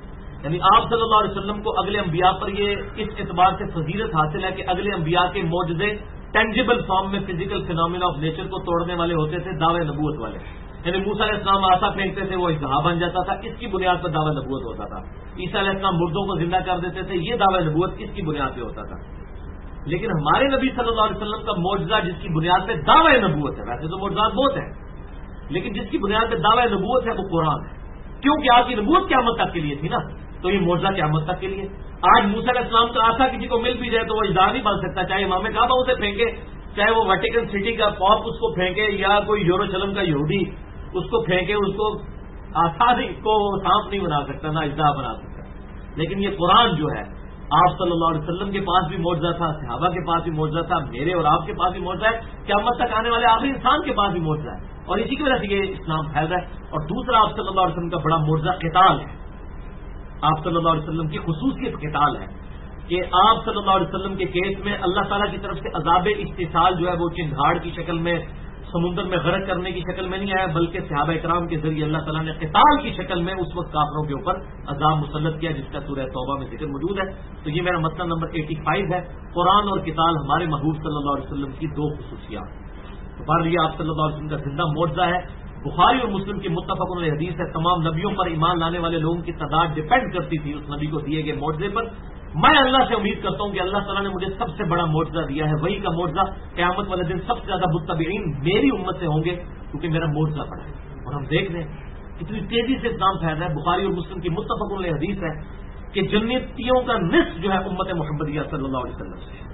یعنی آپ صلی اللہ علیہ وسلم کو اگلے انبیاء پر یہ اس اعتبار سے فضیلت حاصل ہے کہ اگلے انبیاء کے معجزے ٹینجیبل فارم میں فزیکل فینومینا آف نیچر کو توڑنے والے ہوتے تھے، دعوے نبوت والے. یعنی موسیٰ علیہ السلام آسا پھینکتے تھے، وہ اژدہا بن جاتا تھا، اس کی بنیاد پر دعوی نبوت ہوتا تھا. عیسیٰ علیہ السلام مردوں کو زندہ کر دیتے تھے، یہ دعوی نبوت اس کی بنیاد پہ ہوتا تھا. لیکن ہمارے نبی صلی اللہ علیہ وسلم کا معجزہ جس کی بنیاد پہ دعوی نبوت ہے، ویسے تو معجزات بہت ہیں لیکن جس کی بنیاد پہ دعوی نبوت ہے وہ قرآن ہے. کیونکہ آپ کی نبوت قیامت تک کے لیے تھی نا، تو یہ معجزہ قیامت تک کے لیے. آج موسیٰ علیہ السلام کا آسا کسی کو مل بھی جائے تو وہ اجدہا نہیں بن سکتا، چاہے امام کعبہ اسے پھینکے، چاہے وہ ویٹیکن سٹی کا پاپ اس کو پھینکے، یا کوئی یروشلم کا یہودی اس کو پھینکے، اس کو آسانی کو سانپ نہیں بنا سکتا، نہ اجدہا بنا سکتا. لیکن یہ قرآن جو ہے، آپ صلی اللہ علیہ وسلم کے پاس بھی معجزہ تھا، صحابہ کے پاس بھی معجزہ تھا، میرے اور آپ کے پاس بھی معجزہ ہے، قیامت تک آنے والے آخری انسان کے پاس بھی معجزہ ہے، اور اسی کی وجہ سے یہ اسلام پھیل رہا ہے. اور دوسرا آپ صلی اللہ علیہ وسلم کا بڑا معجزہ قتال ہے. آپ صلی اللہ علیہ وسلم کی خصوصیت قتال ہے کہ آپ صلی اللہ علیہ وسلم کے کیس میں اللہ تعالیٰ کی طرف سے عذاب اتصال جو ہے وہ چنگھاڑ کی شکل میں، سمندر میں غرق کرنے کی شکل میں نہیں آیا، بلکہ صحابہ اکرام کے ذریعے اللہ تعالیٰ نے قتال کی شکل میں اس وقت کافروں کے اوپر عذاب مسلط کیا، جس کا سورہ توبہ میں ذکر موجود ہے. تو یہ میرا مسئلہ نمبر 85 ہے، قرآن اور قتال ہمارے محبوب صلی اللہ علیہ وسلم کی دو خصوصیات. تو بہرحال یہ آپ صلی اللہ علیہ وسلم کا زندہ معجزہ ہے. بخاری اور مسلم کی متفق علیہ حدیث ہے، تمام نبیوں پر ایمان لانے والے لوگوں کی تعداد ڈپینڈ کرتی تھی اس نبی کو دیے گئے معجزے پر. میں اللہ سے امید کرتا ہوں کہ اللہ تعالیٰ نے مجھے سب سے بڑا معجزہ دیا ہے، وہی کا معجزہ قیامت والے دن سب سے زیادہ متبعین میری امت سے ہوں گے، کیونکہ میرا معجزہ بڑا ہے. اور ہم دیکھ رہے ہیں کتنی تیزی سے اسلام پھیل رہا ہے. بخاری اور مسلم کی متفق علیہ حدیث ہے کہ جنتیوں کا نصف جو ہے امت محمدیہ صلی اللہ علیہ وسلم سے،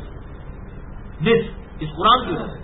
نصف اس قرآن کی وجہ سے.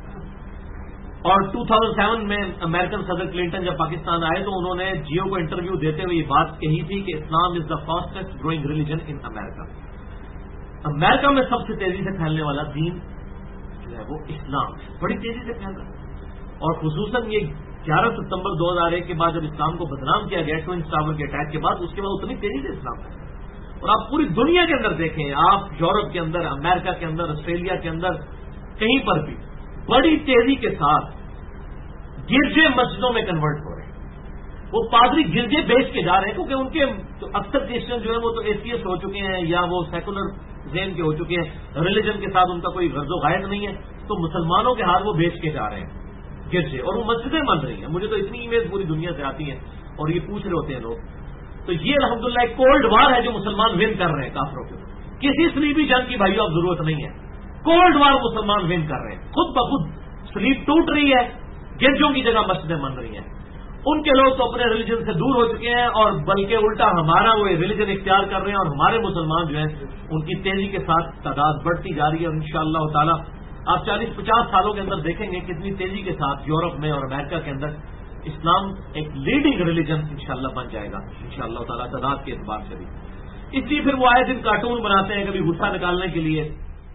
اور 2007 میں امریکن صدر کلنٹن جب پاکستان آئے تو انہوں نے جیو کو انٹرویو دیتے ہوئے یہ بات کہی تھی کہ اسلام is the fastest growing religion in America. America میں سب سے تیزی سے پھیلنے والا دین جو ہے وہ اسلام ہے، بڑی تیزی سے پھیل رہا ہے. اور خصوصاً یہ 11 ستمبر 2001 کے بعد جب اسلام کو بدنام کیا گیا ٹوئن ٹاور کے اٹیک کے بعد، اس کے بعد اتنی تیزی سے اسلام ہے. اور آپ پوری دنیا کے اندر دیکھیں، آپ یورپ کے اندر، امریکہ کے اندر، آسٹریلیا کے اندر، کہیں پر بھی بڑی تیزی کے ساتھ گرجے مسجدوں میں کنورٹ ہو رہے ہیں. وہ پادری گرجے بیچ کے جا رہے ہیں کیونکہ ان کے اکثر کرسچن جو ہے وہ تو ایتھیسٹ ہو چکے ہیں یا وہ سیکولر ذہن کے ہو چکے ہیں، ریلیجن کے ساتھ ان کا کوئی غرض و غائب نہیں ہے. تو مسلمانوں کے ہاتھ وہ بیچ کے جا رہے ہیں گرجے، اور وہ مسجدیں بن رہی ہیں. مجھے تو اتنی ای میل پوری دنیا سے آتی ہیں اور یہ پوچھ رہے ہوتے ہیں لوگ. تو یہ الحمدللہ ایک کولڈ وار ہے جو مسلمان ون کر رہے ہیں کافروں کے. کسی صلیبی جنگ کی بھائیوں اب ضرورت نہیں ہے، کولڈ وار مسلمان ون کر رہے ہیں. خود بخود صلیب ٹوٹ رہی ہے، گرجوں کی جگہ مسجدیں بن رہی ہیں. ان کے لوگ تو اپنے ریلیجن سے دور ہو چکے ہیں اور بلکہ الٹا ہمارا وہ ریلیجن اختیار کر رہے ہیں، اور ہمارے مسلمان جو ہیں ان کی تیزی کے ساتھ تعداد بڑھتی جا رہی ہے. اور انشاءاللہ تعالی آپ 40-50 سالوں کے اندر دیکھیں گے کتنی تیزی کے ساتھ یورپ میں اور امریکہ کے اندر اسلام ایک لیڈنگ ریلیجن انشاءاللہ بن جائے گا انشاءاللہ تعالی تعداد کے اعتبار سے بھی. اس لیے پھر وہ آئے دن کارٹون بناتے ہیں کبھی غصہ نکالنے کے لیے.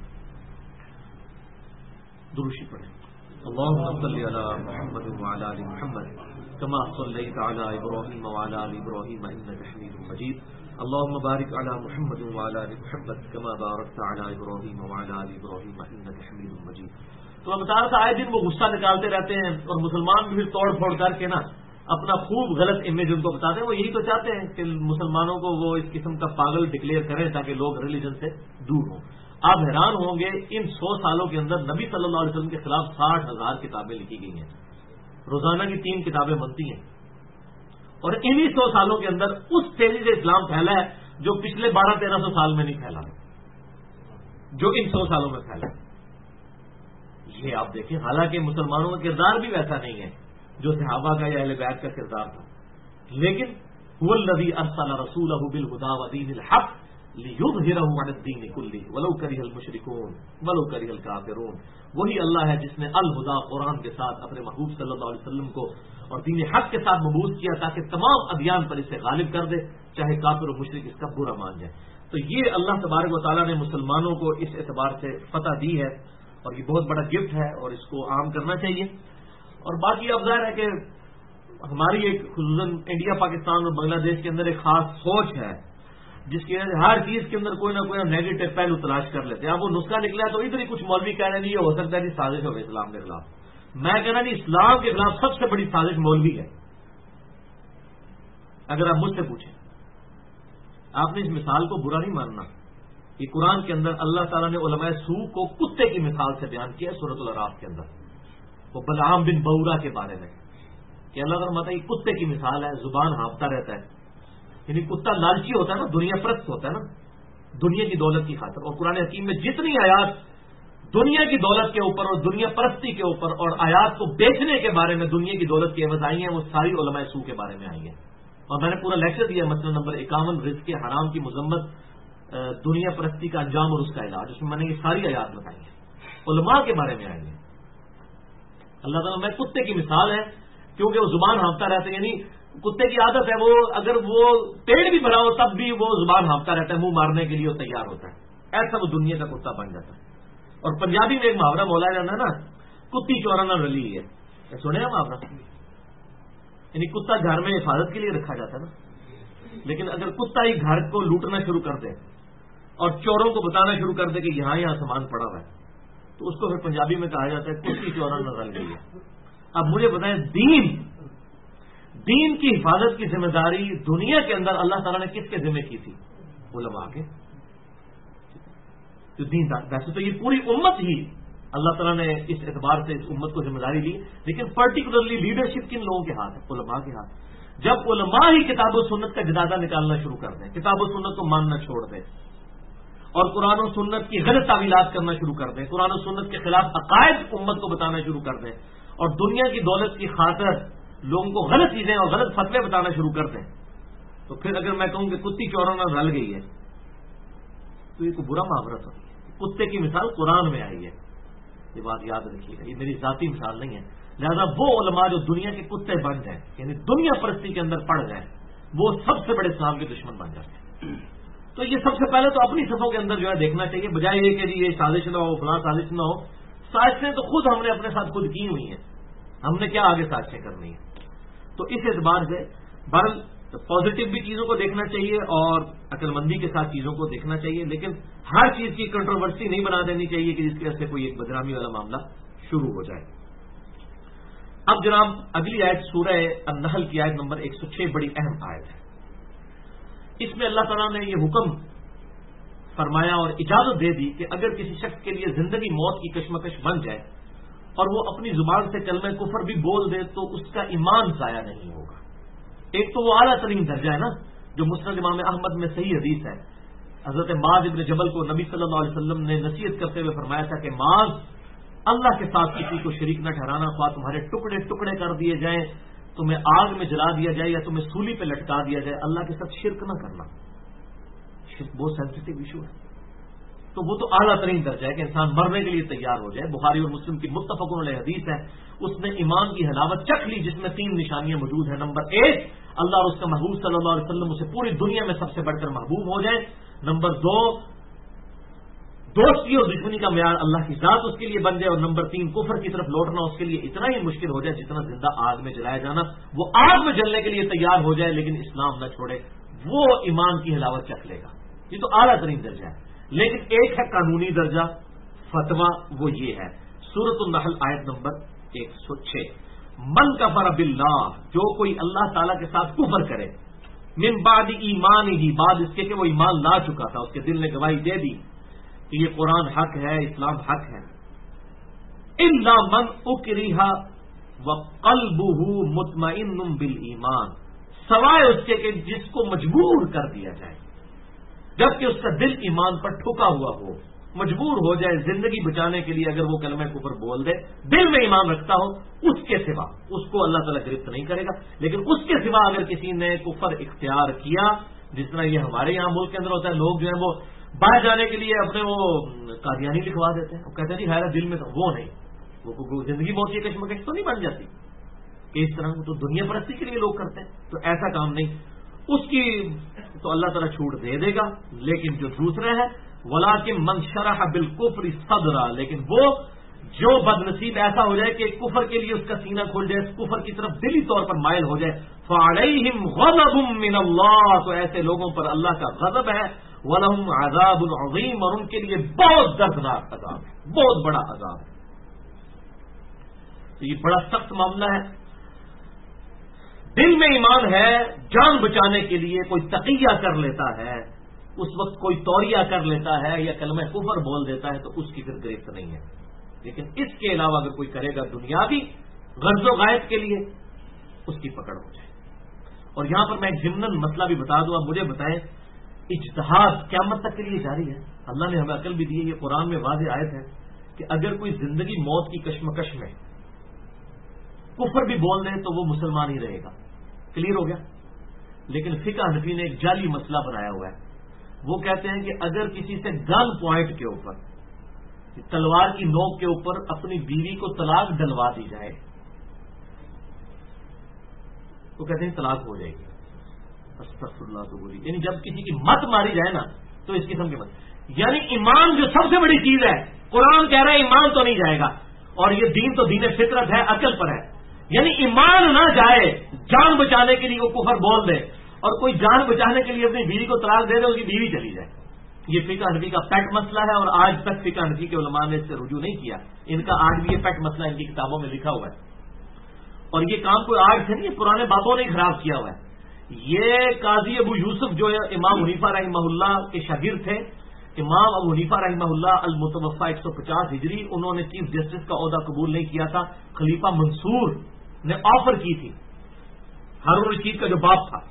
دروشی پڑھیں. اللهم صل على محمد وعلى ال محمد كما صليت على ابراهيم وعلى ال ابراهيم انك حميد مجيد. اللهم بارك على محمد وعلى ال محمد كما باركت على ابراهيم وعلى ال ابراهيم انك حميد مجيد. تو میں بتا رہا تھا آئے دن وہ غصہ نکالتے رہتے ہیں اور مسلمان بھی پھر توڑ پھوڑ کر کے نا اپنا خوب غلط امیج ان کو بتاتے ہیں. وہ یہی تو چاہتے ہیں کہ مسلمانوں کو وہ اس قسم کا پاگل ڈکلیئر کریں تاکہ لوگ ریلیجن سے دور ہوں. آپ حیران ہوں گے ان 100 سالوں کے اندر نبی صلی اللہ علیہ وسلم کے خلاف 60,000 کتابیں لکھی گئی ہیں. روزانہ کی 3 کتابیں بنتی ہیں. اور انہی 100 سالوں کے اندر اس تیزی سے اسلام پھیلا ہے جو پچھلے 1200-1300 سال میں نہیں پھیلا، جو ان 100 سالوں میں پھیلا. یہ آپ دیکھیں، حالانکہ مسلمانوں کا کردار بھی ویسا نہیں ہے جو صحابہ کا یا اہل بیت کا کردار تھا، لیکن هو الذی ارسل رسولہ بالہدی ودین الحق لِيُظْهِرَهُ عَلَى الدِّينِ كُلِّهِ وَلَوْ كَرِهَ الْمُشْرِكُونَ وَلَوْ كَرِهَ الْكَافِرُونَ. وہی اللہ ہے جس نے الہدا قرآن کے ساتھ اپنے محبوب صلی اللہ علیہ وسلم کو اور دین حق کے ساتھ مبعوث کیا تاکہ تمام ادیان پر اسے غالب کر دے، چاہے کافر و مشرک اس کا برا مان جائے. تو یہ اللہ تبارک و تعالیٰ نے مسلمانوں کو اس اعتبار سے فتح دی ہے اور یہ بہت بڑا گفٹ ہے اور اس کو عام کرنا چاہیے. اور باقی اب ظاہر ہے کہ ہماری ایک خصوصاً انڈیا پاکستان اور بنگلہ دیش کے اندر ایک خاص سوچ ہے جس کی ہر چیز کے اندر کوئی نہ کوئی نیگیٹو پہلو تلاش کر لیتے ہیں. اب وہ نسخہ نکلا تو ادھر ہی کچھ مولوی کہہ رہے ہیں یہ ہو سکتا ہے جی سازش ہو اسلام کے خلاف. میں کہنا جی اسلام کے خلاف سب سے بڑی سازش مولوی ہے اگر آپ مجھ سے پوچھیں. آپ نے اس مثال کو برا نہیں ماننا. یہ قرآن کے اندر اللہ تعالیٰ نے علماء سو کو کتے کی مثال سے بیان کیا ہے سورۃ الاعراف کے اندر, وہ بلعام بن بورا کے بارے میں کہ اللہ تعالیٰ ماتا یہ کتے کی مثال ہے, زبان ہانپتا رہتا ہے. یعنی کتا لالچی ہوتا ہے نا, دنیا پرست ہوتا ہے نا, دنیا کی دولت کی خاطر. اور قرآن حکیم میں جتنی آیات دنیا کی دولت کے اوپر اور دنیا پرستی کے اوپر اور آیات کو بیچنے کے بارے میں دنیا کی دولت کی عوض آئی ہیں, وہ ساری علماء سو کے بارے میں آئی ہیں. اور میں نے پورا لیکچر دیا مسئلہ نمبر 51 رزق حرام کی مذمت, دنیا پرستی کا انجام اور اس کا علاج, اس میں میں نے یہ ساری آیات بتائی ہیں, علماء کے بارے میں آئی ہیں. اللہ تعالیٰ میں کتے کی مثال ہے کیونکہ وہ زبان ہانپتا رہتا ہے. یعنی کتے کی عادت ہے, وہ اگر وہ پیڑ بھی بھرا ہو تب بھی وہ زبان ہانپتا رہتا ہے, منہ مارنے کے لیے وہ تیار ہوتا ہے. ایسا وہ دنیا کا کتا بن جاتا ہے. اور پنجابی میں ایک محاورہ بولا جاتا ہے نا, کتی چورا نہ رلی ہے, سنے ہیں محاورہ. یعنی کتا گھر میں حفاظت کے لیے رکھا جاتا ہے نا, لیکن اگر کتا ہی گھر کو لوٹنا شروع کر دے اور چوروں کو بتانا شروع کر دے کہ یہاں یہاں سامان پڑا ہوا ہے, تو اس کو پھر پنجابی میں کہا جاتا ہے کتی چورا نہ رل گئی ہے. اب مجھے بتائیں, دین کی حفاظت کی ذمہ داری دنیا کے اندر اللہ تعالیٰ نے کس کے ذمہ کی تھی؟ علماء کے. جو دین دار, ویسے تو یہ پوری امت ہی اللہ تعالیٰ نے اس اعتبار سے اس امت کو ذمہ داری لی, لیکن پرٹیکولرلی لیڈرشپ کن لوگوں کے ہاتھ ہے؟ علماء کے ہاتھ. جب علماء ہی کتاب و سنت کا جنازہ نکالنا شروع کر دیں, کتاب و سنت کو ماننا چھوڑ دیں اور قرآن و سنت کی غلط تعویلات کرنا شروع کر دیں, قرآن و سنت کے خلاف عقائد امت کو بتانا شروع کر دیں, اور دنیا کی دولت کی خاطر لوگوں کو غلط چیزیں اور غلط فتوے بتانا شروع کر دیں, تو پھر اگر میں کہوں کہ کتی چورانہ رل گئی ہے تو یہ کوئی برا محاورہ ہوگی. کتے کی مثال قرآن میں آئی ہے, یہ بات یاد رکھیے گا, یہ میری ذاتی مثال نہیں ہے. لہذا وہ علماء جو دنیا کے کتے بن جائیں, یعنی دنیا پرستی کے اندر پڑ جائیں, وہ سب سے بڑے اسلام کے دشمن بن جاتے ہیں. تو یہ سب سے پہلے تو اپنی صفوں کے اندر جو ہے دیکھنا چاہیے, بجائے یہ کہ یہ سازش نہ ہو, فلاں سازش نہ ہو. سازشیں تو خود ہم نے اپنے ساتھ خود کی ہوئی ہیں, ہم نے کیا آگے سازشیں کرنی ہیں. تو اس اعتبار سے بہرحال پازیٹو بھی چیزوں کو دیکھنا چاہیے اور عقل مندی کے ساتھ چیزوں کو دیکھنا چاہیے, لیکن ہر چیز کی کنٹروورسی نہیں بنا دینی چاہیے کہ جس کی وجہ سے کوئی ایک بدنامی والا معاملہ شروع ہو جائے. اب جناب اگلی آیت سورہ النحل کی آیت نمبر 106 بڑی اہم آیت ہے. اس میں اللہ تعالیٰ نے یہ حکم فرمایا اور اجازت دے دی کہ اگر کسی شخص کے لیے زندگی موت کی کشمکش بن جائے اور وہ اپنی زبان سے کلمہ کفر بھی بول دے تو اس کا ایمان ضائع نہیں ہوگا. ایک تو وہ اعلیٰ ترین درجہ ہے نا, جو مسند امام احمد میں صحیح حدیث ہے, حضرت معاذ ابن جبل کو نبی صلی اللہ علیہ وسلم نے نصیحت کرتے ہوئے فرمایا تھا کہ معاذ, اللہ کے ساتھ کسی کو شریک نہ ٹھہرانا, خواہ تمہارے ٹکڑے ٹکڑے کر دیے جائیں, تمہیں آگ میں جلا دیا جائے یا تمہیں سولی پہ لٹکا دیا جائے, اللہ کے ساتھ شرک نہ کرنا. شرک بہت سینسٹیو ایشو ہے, تو وہ تو اعلیٰ ترین درجہ ہے کہ انسان مرنے کے لیے تیار ہو جائے. بخاری اور مسلم کی متفق علیہ حدیث ہے, اس نے ایمان کی حلاوت چکھ لی جس میں 3 نشانیاں موجود ہیں. نمبر 1, اللہ اور اس کا محبوب صلی اللہ علیہ وسلم اسے پوری دنیا میں سب سے بڑھ کر محبوب ہو جائے. نمبر 2, دوستی اور دشمنی کا معیار اللہ کی ذات اس کے لیے بن جائے. اور نمبر 3, کفر کی طرف لوٹنا اس کے لیے اتنا ہی مشکل ہو جائے جتنا زندہ آگ میں جلایا جانا. وہ آگ میں جلنے کے لیے تیار ہو جائے لیکن اسلام نہ چھوڑے, وہ ایمان کی حلاوت چکھ لے گا. یہ تو اعلیٰ ترین درجہ ہے. لیکن ایک ہے قانونی درجہ, فتویٰ, وہ یہ ہے سورۃ النحل آیت نمبر 106, من کفر باللہ, جو کوئی اللہ تعالیٰ کے ساتھ کفر کرے, من بعد ایمان ہی, بعد اس کے کہ وہ ایمان لا چکا تھا, اس کے دل نے گواہی دے دی کہ یہ قرآن حق ہے, اسلام حق ہے, الا من اکرہ وقلبہ مطمئن بالایمان, سوائے اس کے کہ جس کو مجبور کر دیا جائے, جبکہ اس کا دل ایمان پر ٹھکا ہوا ہو, مجبور ہو جائے زندگی بچانے کے لیے, اگر وہ کلمہ کفر بول دے, دل میں ایمان رکھتا ہو, اس کے سوا اس کو اللہ تعالیٰ گرفت نہیں کرے گا. لیکن اس کے سوا اگر کسی نے کفر اختیار کیا, جس طرح یہ ہمارے یہاں ملک کے اندر ہوتا ہے, لوگ جو ہے وہ باہر جانے کے لیے اپنے وہ قادیانی لکھوا دیتے ہیں, وہ کہتے ہیں جی ہمارا دل میں, وہ نہیں, وہ زندگی موت کی کشمکش تو نہیں بن جاتی کہ اس طرح تو دنیا پرستی کے لیے لوگ کرتے ہیں, تو ایسا کام نہیں. اس کی تو اللہ تعالیٰ چھوٹ دے دے گا. لیکن جو دوسرا ہے وَلَٰكِن مَنْ شَرَحَ بِالْكُفْرِ صَدْرًا, لیکن وہ جو بد نصیب ایسا ہو جائے کہ کفر کے لیے اس کا سینہ کھل جائے, کفر کی طرف دلی طور پر مائل ہو جائے, فَعَلَيْهِمْ غَضَبٌ مِّنَ اللَّهِ, تو ایسے لوگوں پر اللہ کا غضب ہے, وَلَهُمْ عَذَابٌ عَظِيمٌ, اور ان کے لیے بہت دردناک عذاب ہے, بہت بڑا عذاب ہے. تو یہ بڑا سخت معاملہ ہے. دل میں ایمان ہے، جان بچانے کے لیے کوئی تقیہ کر لیتا ہے، اس وقت کوئی توریہ کر لیتا ہے یا کلمہ کفر بول دیتا ہے تو اس کی پھر گرفت نہیں ہے. لیکن اس کے علاوہ اگر کوئی کرے گا دنیاوی غرض و غائب کے لیے، اس کی پکڑ ہو جائے. اور یہاں پر میں ایک ضمن مسئلہ بھی بتا دوں. آپ مجھے بتائیں، اجتہاد قیامت تک کے لیے جاری ہے. اللہ نے ہمیں عقل بھی دی ہے. یہ قرآن میں واضح آیت ہے کہ اگر کوئی زندگی موت کی کشمکش میں کفر بھی بول دے تو وہ مسلمان ہی رہے گا. کلیئر ہو گیا. لیکن فقہ حنفی نے ایک جعلی مسئلہ بنایا ہوا ہے. وہ کہتے ہیں کہ اگر کسی سے گن پوائنٹ کے اوپر، تلوار کی نوک کے اوپر اپنی بیوی کو طلاق ڈلوا دی جائے تو کہتے ہیں طلاق ہو جائے گی. استغفر اللہ تو بولی، یعنی جب کسی کی مت ماری جائے نا تو اس قسم کے مت، یعنی ایمان جو سب سے بڑی چیز ہے، قرآن کہہ رہا ہے ایمان تو نہیں جائے گا. اور یہ دین تو دین فطرت ہے، عقل پر ہے. یعنی ایمان نہ جائے، جان بچانے کے لیے وہ کفر بول دے، اور کوئی جان بچانے کے لیے اپنی بیوی کو طلاق دے دے، اس کی بیوی چلی جائے. یہ فقہ حنفی کا پیٹ مسئلہ ہے، اور آج تک فقہ حنفی کے علماء نے اس سے رجوع نہیں کیا. ان کا آج بھی یہ پیٹ مسئلہ ان کی کتابوں میں لکھا ہوا ہے. اور یہ کام کوئی آج سے نہیں، پرانے بابوں نے خراب کیا ہوا ہے. یہ قاضی ابو یوسف جو ہے امام حنیفہ رحمہ اللہ کے شاگرد تھے. امام ابو حنیفہ رحمہ اللہ المتوفہ 150 ہجری، انہوں نے چیف جسٹس کا عہدہ قبول نہیں کیا تھا. خلیفہ منصور نے آفر کی تھی، ہارون رشید کا جو باپ تھا،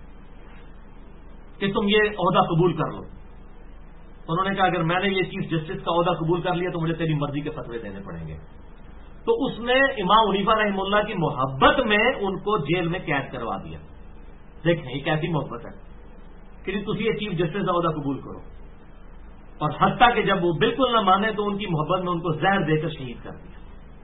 کہ تم یہ عہدہ قبول کر لو. انہوں نے کہا اگر میں نے یہ چیف جسٹس کا عہدہ قبول کر لیا تو مجھے تیری مرضی کے فتوے دینے پڑیں گے. تو اس نے امام حنیفہ رحمہ اللہ کی محبت میں ان کو جیل میں قید کروا دیا. دیکھیں یہ کیسی محبت ہے کہ تم یہ چیف جسٹس کا عہدہ قبول کرو. اور حتیٰ کہ جب وہ بالکل نہ مانے تو ان کی محبت میں ان کو زہر دے کر شہید کر دیا.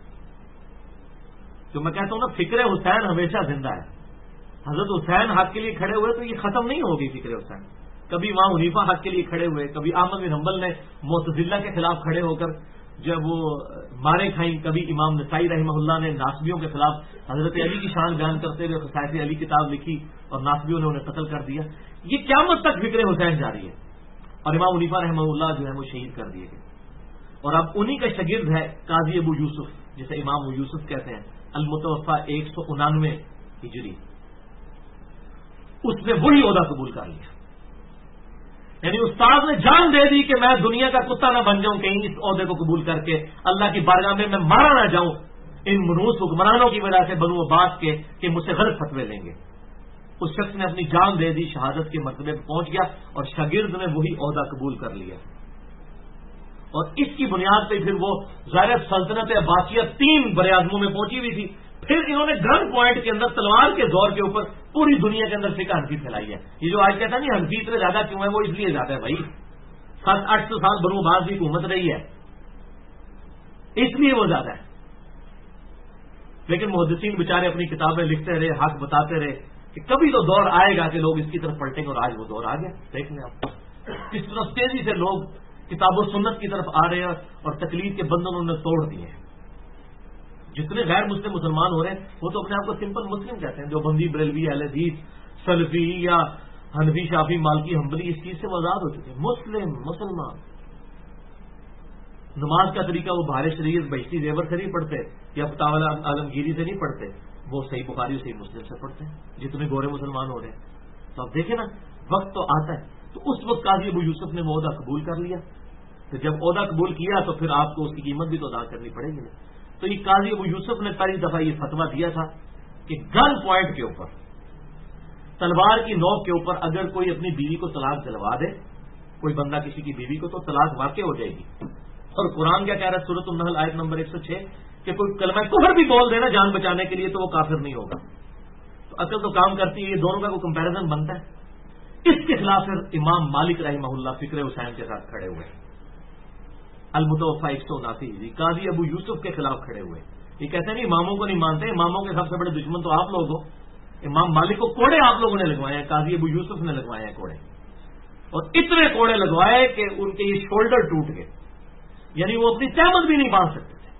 جو میں کہتا ہوں نا، فکر حسین ہمیشہ زندہ ہے. حضرت حسین حق کے لیے کھڑے ہوئے تو یہ ختم نہیں ہوگی فکر حسین. کبھی امام حنیفہ حق کے لیے کھڑے ہوئے، کبھی احمد بن حنبل نے معتزلہ کے خلاف کھڑے ہو کر جب وہ مارے کھائیں، کبھی امام نسائی رحمہ اللہ نے ناصبیوں کے خلاف حضرت علی کی شان بیان کرتے ہوئے خصائص علی کتاب لکھی اور ناصبیوں نے انہیں قتل کر دیا. یہ قیامت تک فکر حسین جاری ہے. اور امام حنیفہ رحمہ اللہ جو ہے وہ شہید کر دیے گئے. اور اب انہی کا شاگرد ہے قاضی ابو یوسف، جسے امام ابو یوسف کہتے ہیں، المتوفہ 199 ہجری. اس نے وہی عہدہ قبول کر لیا. یعنی استاد نے جان دے دی کہ میں دنیا کا کتا نہ بن جاؤں کہیں اس عہدے کو قبول کر کے اللہ کی بارگاہ میں مارا نہ جاؤں ان منحوس حکمرانوں کی وجہ سے بنو عباس کے کہ مجھ سے غلط فتوے لیں گے. اس شخص نے اپنی جان دے دی، شہادت کے مرتبے پہ پہنچ گیا اور شاگرد نے وہی عہدہ قبول کر لیا. اور اس کی بنیاد پہ پھر وہ ظاہر سلطنت عباسیہ 3 براعظموں میں پہنچی ہوئی تھی. پھر انہوں نے گن پوائنٹ کے اندر تلوار کے زور کے اوپر پوری دنیا کے اندر فقہ حنفی پھیلائی ہے. یہ جو آج کہتا ہے نہیں حنفی اتنے زیادہ کیوں ہے، وہ اس لیے زیادہ ہے بھائی. 700-800 سال بنو عباس کی حکومت رہی ہے، اس لیے وہ زیادہ ہے. لیکن محدثین بیچارے اپنی کتابیں لکھتے رہے، حق بتاتے رہے کہ کبھی تو دور آئے گا کہ لوگ اس کی طرف پلٹیں گے. اور آج وہ دور آ گیا. دیکھ لیں آپ کس طرح تیزی سے لوگ کتاب و سنت کی طرف آ رہے ہیں اور تقلید کے بندھن انہوں نے توڑ دیے ہیں. جتنے غیر مسلم مسلمان ہو رہے ہیں وہ تو اپنے آپ کو سمپل مسلم کہتے ہیں. جو بندی بریلوی اہل حدیث سلفی یا حنفی شافی مالکی حنبلی اس چیز سے وہ آزاد ہو چکے ہیں. مسلمان نماز کا طریقہ وہ بہار شریعت بہشتی زیور سے نہیں پڑھتے یا فتاوی عالمگیری سے نہیں پڑھتے، وہ صحیح بخاری صحیح مسلم سے پڑھتے ہیں جتنے گورے مسلمان ہو رہے ہیں. تو اب دیکھیں نا، وقت تو آتا ہے. تو اس وقت قاضی ابو یوسف نے وہ عہدہ قبول کر لیا. تو جب عہدہ قبول کیا تو پھر آپ کو اس کی قیمت بھی تو ادا کرنی پڑے گی نا. تو یہ قاضی ابو یوسف نے پہلی دفعہ یہ فتویٰ دیا تھا کہ گن پوائنٹ کے اوپر، تلوار کی نوک کے اوپر اگر کوئی اپنی بیوی کو طلاق دلوا دے، کوئی بندہ کسی کی بیوی کو، تو طلاق واقع ہو جائے گی. اور قرآن کیا کہہ رہا ہے سورۃ النحل آیت نمبر 106 کہ کوئی کلمہ کفر بھی بول دے نا جان بچانے کے لیے تو وہ کافر نہیں ہوگا. تو عقل تو کام کرتی ہے. یہ دونوں کا کوئی کمپیریزن بنتا ہے. اس کے خلاف پھر امام مالک رحمہ اللہ فکر حسین کے ساتھ کھڑے ہوئے. المتوفہ 179 ہجری قاضی ابو یوسف کے خلاف کھڑے ہوئے. یہ کہتے ہیں نہیں اماموں کو نہیں مانتے، اماموں کے سب سے بڑے دشمن تو آپ لوگ ہو. امام مالک کو کوڑے آپ لوگوں نے لگوائے ہیں، قاضی ابو یوسف نے لگوائے ہیں کوڑے. اور اتنے کوڑے لگوائے کہ ان کے یہ شولڈر ٹوٹ گئے، یعنی وہ اپنی تہمت بھی نہیں باندھ سکتے تھے.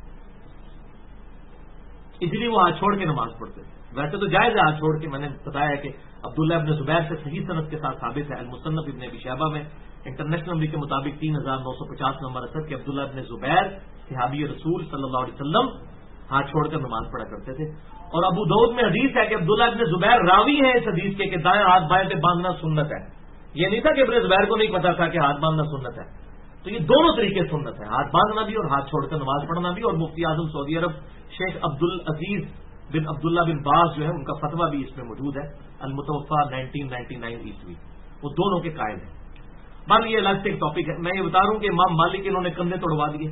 اس لیے وہ ہاتھ چھوڑ کے نماز پڑھتے تھے. ویسے تو جائز ہے ہاتھ چھوڑ کے. میں نے بتایا کہ عبداللہ ابن زبیر سے صحیح سند کے ساتھ ثابت ہے. المصنف ابن ابی شیبہ میں انٹرنیشنل نمبر کے مطابق 3950 نمبر اثر کہ عبداللہ ابن زبیر صحابی رسول صلی اللہ علیہ وسلم ہاتھ چھوڑ کر نماز پڑھا کرتے تھے. اور ابو داؤد میں حدیث ہے کہ عبداللہ ابن زبیر راوی ہیں اس حدیث کے کہ دائیں ہاتھ بائیں پہ باندھنا سنت ہے. یہ نہیں تھا کہ ابن زبیر کو نہیں پتا تھا کہ ہاتھ باندھنا سنت ہے. تو یہ دونوں طریقے سنت ہے, ہاتھ باندھنا بھی اور ہاتھ چھوڑ کر نماز پڑھنا بھی. اور مفتی اعظم سعودی عرب شیخ عبدالعزیز بن عبداللہ بن باز جو ہے ان کا فتویٰ بھی اس میں موجود ہے, المتوفا 1999 عیسوی, وہ دونوں کے قائل ہیں. بس یہ الگ سے ایک ٹاپک ہے. میں یہ بتا رہا ہوں کہ امام مالک انہوں نے کندھے توڑوا دیے.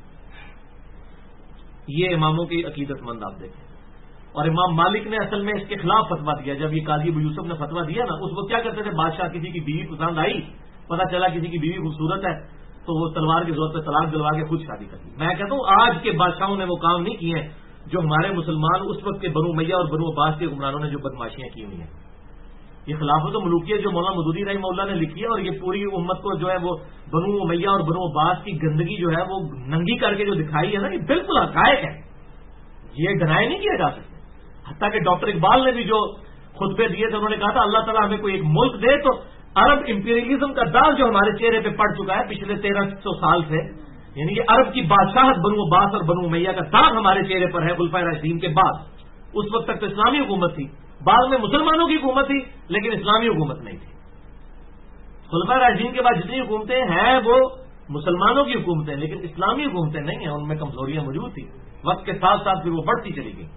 یہ اماموں کی عقیدت مند آپ دیکھیں. اور امام مالک نے اصل میں اس کے خلاف فتویٰ دیا. جب یہ قاضی ابو یوسف نے فتویٰ دیا نا, اس وقت کیا کرتے تھے, بادشاہ کسی کی بیوی پسند آئی, پتا چلا کسی کی بیوی خوبصورت ہے, تو وہ تلوار کے زور پہ طلاق دلوا کے خود شادی کر دی. میں کہتا ہوں آج کے بادشاہوں نے وہ کام نہیں کیے ہیں جو ہمارے مسلمان اس وقت کے بنو امیہ اور بنو عباس کے حکمرانوں نے جو بدماشیاں کی ہوئی ہیں. یہ خلافت و ملوکیت جو مولانا مودودی رحمہ اللہ نے لکھی ہے, اور یہ پوری امت کو جو ہے وہ بنو امیہ اور بنو عباس کی گندگی جو ہے وہ ننگی کر کے جو دکھائی ہے نا, یہ بالکل حقائق ہے, یہ ڈنائی نہیں کیا جا سکتا. حتیٰ کہ ڈاکٹر اقبال نے بھی جو خطبے دیے تھے انہوں نے کہا تھا اللہ تعالیٰ ہمیں کوئی ایک ملک دے تو عرب امپیریلزم کا داغ جو ہمارے چہرے پہ پڑ چکا ہے پچھلے 1300 سال سے, یعنی کہ عرب کی بادشاہت بنو عباس اور بنو امیہ کا داغ ہمارے چہرے پر ہے خلفائے راشدین کے بعد. اس وقت تک تو اسلامی حکومت تھی, بعد میں مسلمانوں کی حکومت تھی لیکن اسلامی حکومت نہیں تھی. خلفائے راشدین کے بعد جتنی حکومتیں ہیں وہ مسلمانوں کی حکومتیں, لیکن اسلامی حکومتیں نہیں ہیں, ان میں کمزوریاں موجود تھیں. وقت کے ساتھ ساتھ پھر وہ بڑھتی چلی گئی.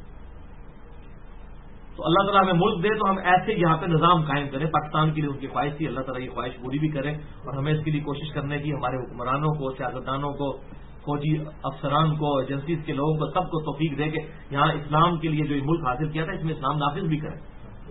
تو اللہ تعالیٰ ہمیں ملک دے تو ہم ایسے یہاں پہ نظام قائم کریں. پاکستان کے لیے ان کی خواہش تھی, اللہ تعالیٰ یہ خواہش پوری بھی کرے, اور ہمیں اس کے لیے کوشش کرنے کی ہمارے حکمرانوں کو, سیاستدانوں کو, فوجی افسران کو, ایجنسیز کے لوگوں کو, سب کو توفیق دے کہ یہاں اسلام کے لیے جو یہ ملک حاصل کیا تھا اس میں اسلام نافذ بھی کریں.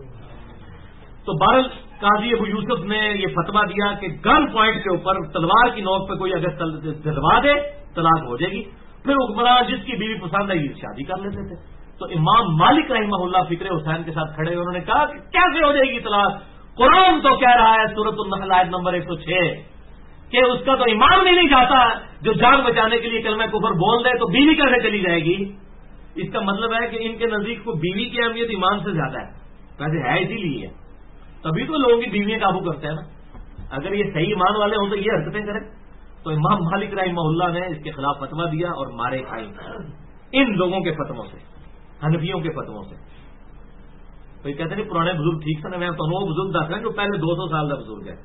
تو بہرحال قاضی ابو یوسف نے یہ فتویٰ دیا کہ گن پوائنٹ کے اوپر تلوار کی نوک پہ کوئی اگر دلوا دے طلاق ہو جائے گی. پھر حکمران جس کی بیوی پسند ہے یہ شادی کر لیتے تھے. تو امام مالک رحمہ اللہ فکر حسین کے ساتھ کھڑے, انہوں نے کہا کہ کیسے ہو جائے گی طلاق, قرآن تو کہہ رہا ہے سورۃ النحل آیت نمبر 106 کہ اس کا تو ایمان بھی نہیں جاتا, جو جان بچانے کے لیے کلمہ کفر بول دے تو بیوی کیسے چلی جائے گی. اس کا مطلب ہے کہ ان کے نزدیک کو بیوی کی اہمیت ایمان سے زیادہ ہے. ویسے ہے اسی لیے, تبھی تو لوگوں کی بیویاں قابو کرتے ہیں نا. اگر یہ صحیح ایمان والے ہوں تو یہ حرکتیں کریں. تو امام مالک رحمہ اللہ نے اس کے خلاف فتویٰ دیا اور مارے کھائی ان لوگوں کے فتووں سے, حنفیوں کے فتووں سے. تو یہ کہتے ہیں پرانے بزرگ ٹھیک سے, میں تو وہ بزرگ دس رہے ہیں جو پہلے 200 سال کا بزرگ ہے.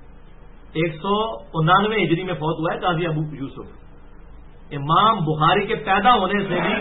199 ہجری میں فوت ہوا ہے قاضی ابو یوسف. امام بخاری کے پیدا ہونے سے بھی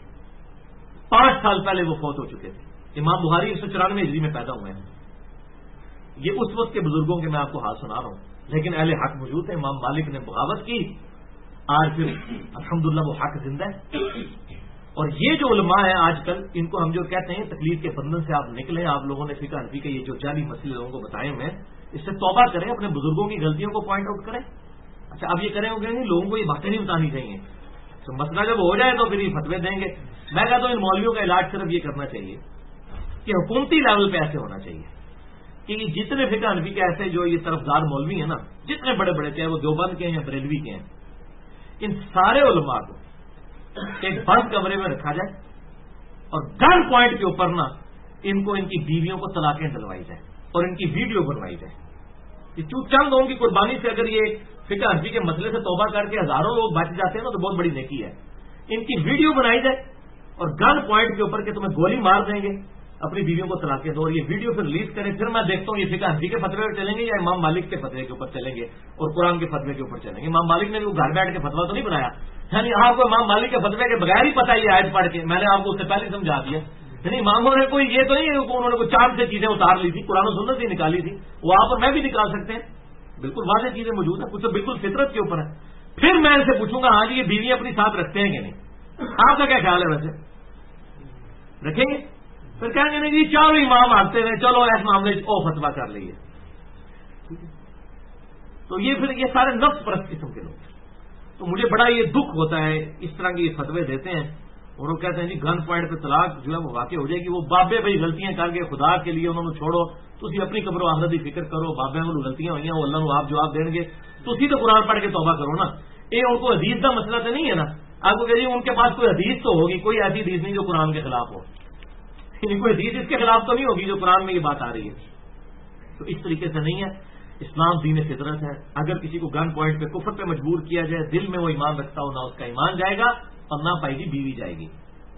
5 سال پہلے وہ فوت ہو چکے تھے. امام بخاری 194 ہجری میں پیدا ہوئے ہیں. یہ اس وقت کے بزرگوں کے میں آپ کو حال سنا رہا ہوں, لیکن اہل حق موجود ہیں. امام مالک نے بغاوت کی, آج پھر الحمدللہ وہ حق زندہ ہے. اور یہ جو علماء ہیں آج کل, ان کو ہم جو کہتے ہیں تکلیف کے بندھن سے آپ نکلیں, آپ لوگوں نے فقہ حنفی کے یہ جو جعلی مسئلے لوگوں کو بتائے ہوئے ہیں اس سے توبہ کریں, اپنے بزرگوں کی غلطیوں کو پوائنٹ آؤٹ کریں. اچھا اب یہ کریں گے نہیں, لوگوں کو یہ باتیں نہیں بتانی چاہیے. تو مسئلہ جب ہو جائے تو پھر یہ فتوے دیں گے. میں کہتا ہوں ان مولویوں کا علاج صرف یہ کرنا چاہیے کہ حکومتی لیول پہ ایسے ہونا چاہیے کہ جتنے فقہ حنفی کے ایسے جو یہ طرفدار مولوی ہیں نا, جتنے بڑے بڑے چاہے وہ دیوبند کے ہیں یا بریلوی کے ہیں, ان سارے علماء کو ایک بند کمرے میں رکھا جائے اور گن پوائنٹ کے اوپر نا ان کو ان کی بیویوں کو طلاقیں دلوائی جائے اور ان کی ویڈیو بنوائی جائے. چند لوگوں کی قربانی سے اگر یہ فقہ حنفی کے مسئلے سے توبہ کر کے ہزاروں لوگ بچ جاتے ہیں نا تو بہت بڑی نیکی ہے. ان کی ویڈیو بنائی جائے اور گن پوائنٹ کے اوپر کہ تمہیں گولی مار دیں گے, اپنی بیویوں کو طلاقیں دو, اور یہ ویڈیو پھر ریلیز کریں. پھر میں دیکھتا ہوں یہ فقہ حنفی کے فتوے پہ چلیں گے یا امام مالک کے فتوے کے اوپر چلیں گے اور قرآن کے فتوے کے اوپر چلیں گے. امام مالک نے بھی گھر بیٹھ کے فتوا تو نہیں بنایا, یعنی آپ کو امام مالک کے فتوے کے بغیر ہی پتہ یہ آیت پڑھ کے, میں نے آپ کو اس سے پہلے سمجھا دیا. یعنی اماموں نے کوئی یہ تو نہیں ہے انہوں نے کوئی چاند سے چیزیں اتار لی تھی, قرآن و سنت سے نکالی تھی, وہ آپ اور میں بھی نکال سکتے ہیں. بالکل واضح چیزیں موجود ہیں, کچھ تو بالکل فطرت کے اوپر ہے. پھر میں ان سے پوچھوں گا ہاں جی یہ بیوی اپنی ساتھ رکھتے ہیں کہ نہیں, آپ کا کیا خیال ہے ویسے رکھیں گے؟ پھر کہیں گے نہیں جی چاروں امام آتے ہیں, چلو ایس معاملے او فتوا کر لیے. تو یہ پھر یہ سارے نفس پرست قسم کے لوگ. تو مجھے بڑا یہ دکھ ہوتا ہے اس طرح کے یہ فتوے دیتے ہیں اور وہ کہتے ہیں جی گن پوائنٹ پہ طلاق جو ہے وہ واقع ہو جائے گی. وہ بابے بھائی غلطیاں کر کے خدا کے لیے انہوں نے چھوڑو, تھی اپنی قبر و آخرت کی فکر کرو. بابے وہ غلطیاں ہوئی ہیں وہ اللہ آپ جواب دیں گے, تو قرآن پڑھ کے توبہ کرو نا. یہ ان کو حدیث کا مسئلہ تو نہیں ہے نا. آپ کو کہیے ان کے پاس کوئی حدیث تو ہوگی, کوئی ایسی حدیث نہیں جو قرآن کے خلاف ہو. کوئی حدیث اس کے خلاف تو نہیں ہوگی جو قرآن میں یہ بات آ رہی ہے. تو اس طریقے سے نہیں ہے. اسلام دین فطرت ہے. اگر کسی کو گن پوائنٹ پہ کفر پہ مجبور کیا جائے, دل میں وہ ایمان رکھتا ہو نہ اس کا ایمان جائے گا اور نہ پائے گی بیوی جائے گی.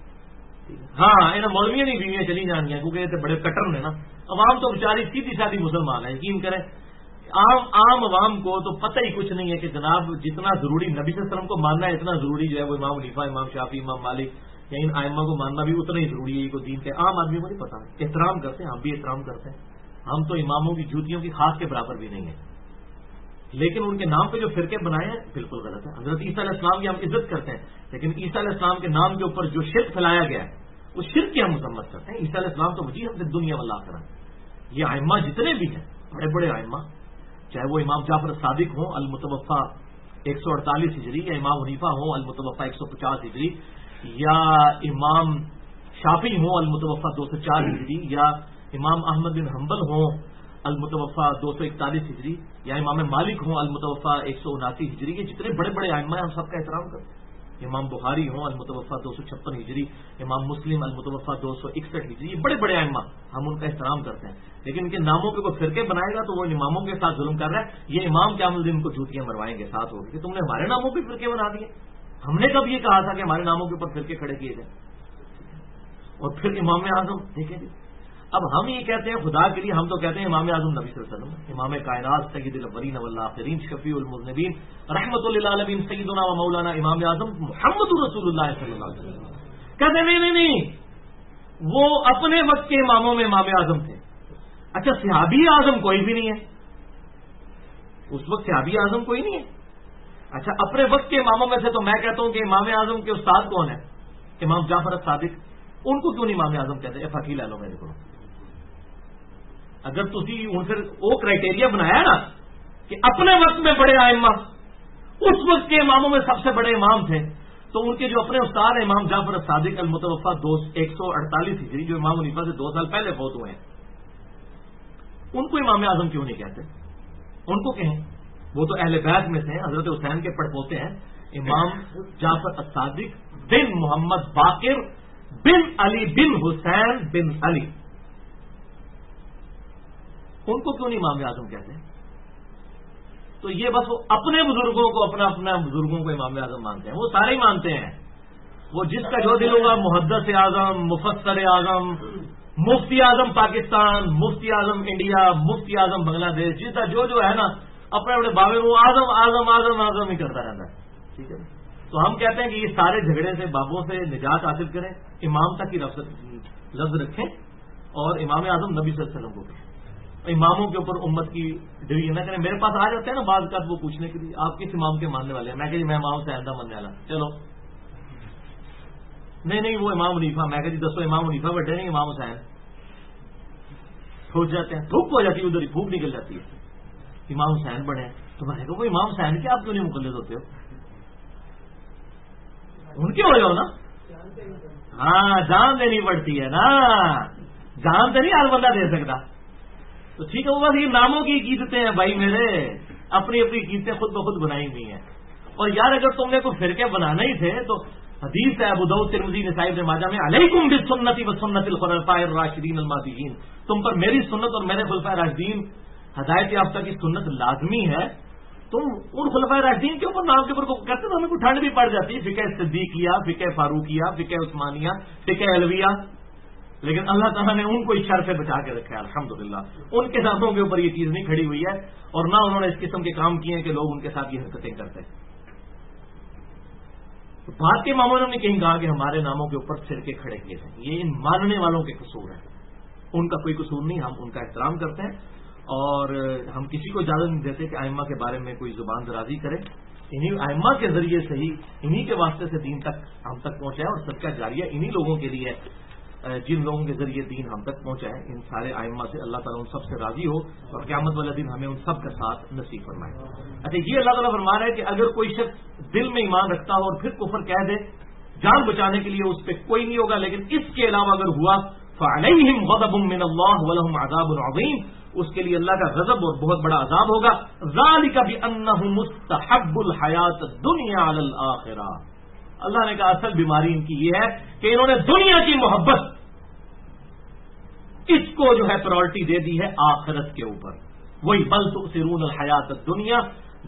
ہاں انہیں مولویاں نہیں بیویاں چلی جان گیا کیونکہ یہ بڑے کٹر نے نا. عوام تو بیچاری سیدھی سادھی مسلمان ہے. یقین کریں عام عوام کو تو پتہ ہی کچھ نہیں ہے کہ جناب جتنا ضروری نبی صلی اللہ علیہ وسلم کو ماننا ہے اتنا ضروری جو ہے وہ امام حنیفہ امام شافعی امام مالک یا ان ائمہ کو ماننا بھی اتنا ہی ضروری ہے. یہ کو دین کے عام آدمی کو نہیں پتا. احترام کرتے ہیں ہم بھی احترام کرتے ہیں. ہم تو اماموں کی جوتیوں کی خاص کے برابر بھی نہیں ہے. لیکن ان کے نام پہ جو فرقے بنائے ہیں بالکل غلط ہے. حضرت عیسیٰ علیہ السلام کی ہم عزت کرتے ہیں لیکن عیسیٰ علیہ السلام کے نام کے اوپر جو شرک پھیلایا گیا ہے اس شرک کی ہم مذمت کرتے ہیں. عیسیٰ علیہ السلام تو وجیہ ہم سے دنیا والآخرہ. یہ ائمہ جتنے بھی ہیں بڑے بڑے ائمہ چاہے وہ امام جعفر صادق ہوں المتوفا 148 ہجری یا امام حنیفہ ہوں المتوفا 150 ہجری یا امام شافعی ہوں المتوفا 204 ہجری یا امام احمد بن حنبل ہوں المتوفا 241 ہجری یا امام مالک ہوں المتوفا 179 ہجری. یہ جتنے بڑے بڑے ائمہ ہیں ہم سب کا احترام کرتے ہیں. امام بخاری ہوں المتوفا 256 ہجری امام مسلم المتوفا 261 ہجری. یہ بڑے بڑے ائمہ ہم ان کا احترام کرتے ہیں لیکن ان کے ناموں پہ کوئی فرقے بنائے گا تو وہ اماموں کے ساتھ ظلم کر رہا ہے. یہ امام قیامت الدین کو جوتیاں مروائیں گے ساتھ ہوگی کہ تم نے ہمارے ناموں پہ فرقے بنا دیے. ہم نے کب یہ کہا تھا کہ ہمارے ناموں کے اوپر فرقے کھڑے کیے جائیں. اور پھر امام اعظم دیکھیں جی اب ہم یہ کہتے ہیں خدا کے لیے ہم تو کہتے ہیں امام اعظم نبی صلی اللہ علیہ وسلم امام کائنات سید الاولین والآخرین شفیع المذنبین رحمت للعالمین سیدنا و مولانا امام اعظم محمد رسول اللہ صلی اللہ علیہ وسلم. کہتے نہیں وہ اپنے وقت کے اماموں میں امام اعظم تھے. اچھا صحابی اعظم کوئی بھی نہیں ہے. اس وقت صحابی اعظم کوئی نہیں ہے. اچھا اپنے وقت کے اماموں میں سے تو میں کہتا ہوں کہ امام اعظم کے استاد کون ہے امام جعفر صادق. ان کو کیوں نہیں امام اعظم کہتے ہیں. فقی لے لو میرے کو. اگر تھی ان سے وہ کرائٹیریا بنایا نا کہ اپنے وقت میں بڑے ائمہ اس وقت کے اماموں میں سب سے بڑے امام تھے تو ان کے جو اپنے استاد ہیں امام جعفر صادق المتوفا 148 ہجری جو امام حنیفہ سے 2 سال پہلے فوت ہوئے ہیں ان کو امام اعظم کیوں نہیں کہتے. ان کو کہیں وہ تو اہل بیت میں سے حضرت حسین کے پڑپوتے ہیں امام جعفر الصادق بن محمد باقر بن علی بن حسین بن علی. ان کو کیوں نہیں امام اعظم کہتے ہیں. تو یہ بس وہ اپنے بزرگوں کو اپنا بزرگوں کو امام اعظم مانتے ہیں. وہ سارے ہی مانتے ہیں. وہ جس کا جو دل ہوگا محدث اعظم مفسر اعظم مفتی اعظم پاکستان مفتی اعظم انڈیا مفتی اعظم بنگلہ دیش جس کا جو ہے نا اپنے اپنے بابے وہ اعظم اعظم اعظم اعظم ہی کرتا رہتا ہے. ٹھیک ہے. تو ہم کہتے ہیں کہ یہ سارے جھگڑے سے بابوں سے نجات حاصل کریں امام تک کی لفظ رکھیں اور امام اعظم نبی صلی اللہ علیہ وسلم کو کہیں. اماموں کے اوپر امت کی ڈویژن نہ کریں. میرے پاس آ جاتے ہیں نا بعض کا وہ پوچھنے کے لیے آپ کس امام کے ماننے والے ہیں. میں کہ جی میں امام سے آئندہ ماننے والا. چلو نہیں وہ امام حنیفہ. میں کہ جی دسو امام حنیفہ بیٹھے نہیں امام حسین. ٹھوک جاتے ہیں تھوک ہو جاتی ہے ادھر ہی پھوک نکل جاتی ہے. امام حسین بڑھے تو میں نے کہا وہ امام حسین کے آپ کیوں نہیں مقلد ہوتے ہو. ان کے ہو جاؤ نا. ہاں جان دینی پڑتی ہے نا. جان تو نہیں ہر بندہ دے سکتا. تو ٹھیک ہے وہ بس یہ ناموں کی عقیدتیں ہیں بھائی میرے. اپنی عقیدتیں خود بخود بنائی ہوئی ہیں. اور یار اگر تم نے کوئی فرقے بنانا ہی تھے تو حدیث ہے ابو داؤد ترمذی نسائی ابن ماجہ میں علیکم بسنتی وسنت الخلفاء الراشدین المہدیین. تم پر میری سنت اور میرے خلفاء راشدین ہدایت یافتہ کی سنت لازمی ہے. تم ان خلفاء راشدین کے اوپر نام کے اوپر کرتے تو ہمیں کوئی ٹھنڈ بھی پڑ جاتی. فقہ صدیقیہ فقہ فاروقیہ فقہ عثمانیہ فقہ علویہ. لیکن اللہ تعالیٰ نے ان کو اس شر سے بچا کے رکھا ہے الحمدللہ. ان کے ناموں کے اوپر یہ چیز نہیں کھڑی ہوئی ہے اور نہ انہوں نے اس قسم کے کام کیے ہیں کہ لوگ ان کے ساتھ یہ حرکتیں کرتے ہیں. تو بعد کے اماموں نے کہیں کہا کہ ہمارے ناموں کے اوپر فرقے کھڑے کیے ہیں. یہ ان ماننے والوں کے قصور ہے. ان کا کوئی قصور نہیں. ہم ان کا احترام کرتے ہیں اور ہم کسی کو اجازت نہیں دیتے کہ ائمہ کے بارے میں کوئی زبان درازی کرے. انہی ائمہ کے ذریعے سے ہی انہی کے واسطے سے دین تک ہم تک پہنچا ہے اور صدقہ جاریہ انہی لوگوں کے لیے جن لوگوں کے ذریعے دین ہم تک پہنچا ہے. ان سارے ائمہ سے اللہ تعالیٰ ان سب سے راضی ہو اور قیامت والے دن ہمیں ان سب کا ساتھ نصیب فرمائے. اچھا یہ اللہ تعالیٰ فرما رہا ہے کہ اگر کوئی شخص دل میں ایمان رکھتا ہو اور پھر کفر کہہ دے جان بچانے کے لیے اس پہ کوئی نہیں ہوگا. لیکن اس کے علاوہ اگر ہوا فعلیہم غضب من اللہ ولہم عذاب عظیم. اس کے لیے اللہ کا غضب اور بہت بڑا عذاب ہوگا. ذالک بانہ مستحب الحیات الدنیا علی الآخرہ. اللہ نے کہا اصل بیماری ان کی یہ ہے کہ انہوں نے دنیا کی محبت اس کو جو ہے پرائرٹی دے دی ہے آخرت کے اوپر. وہی بل تؤثرون الحیات الدنیا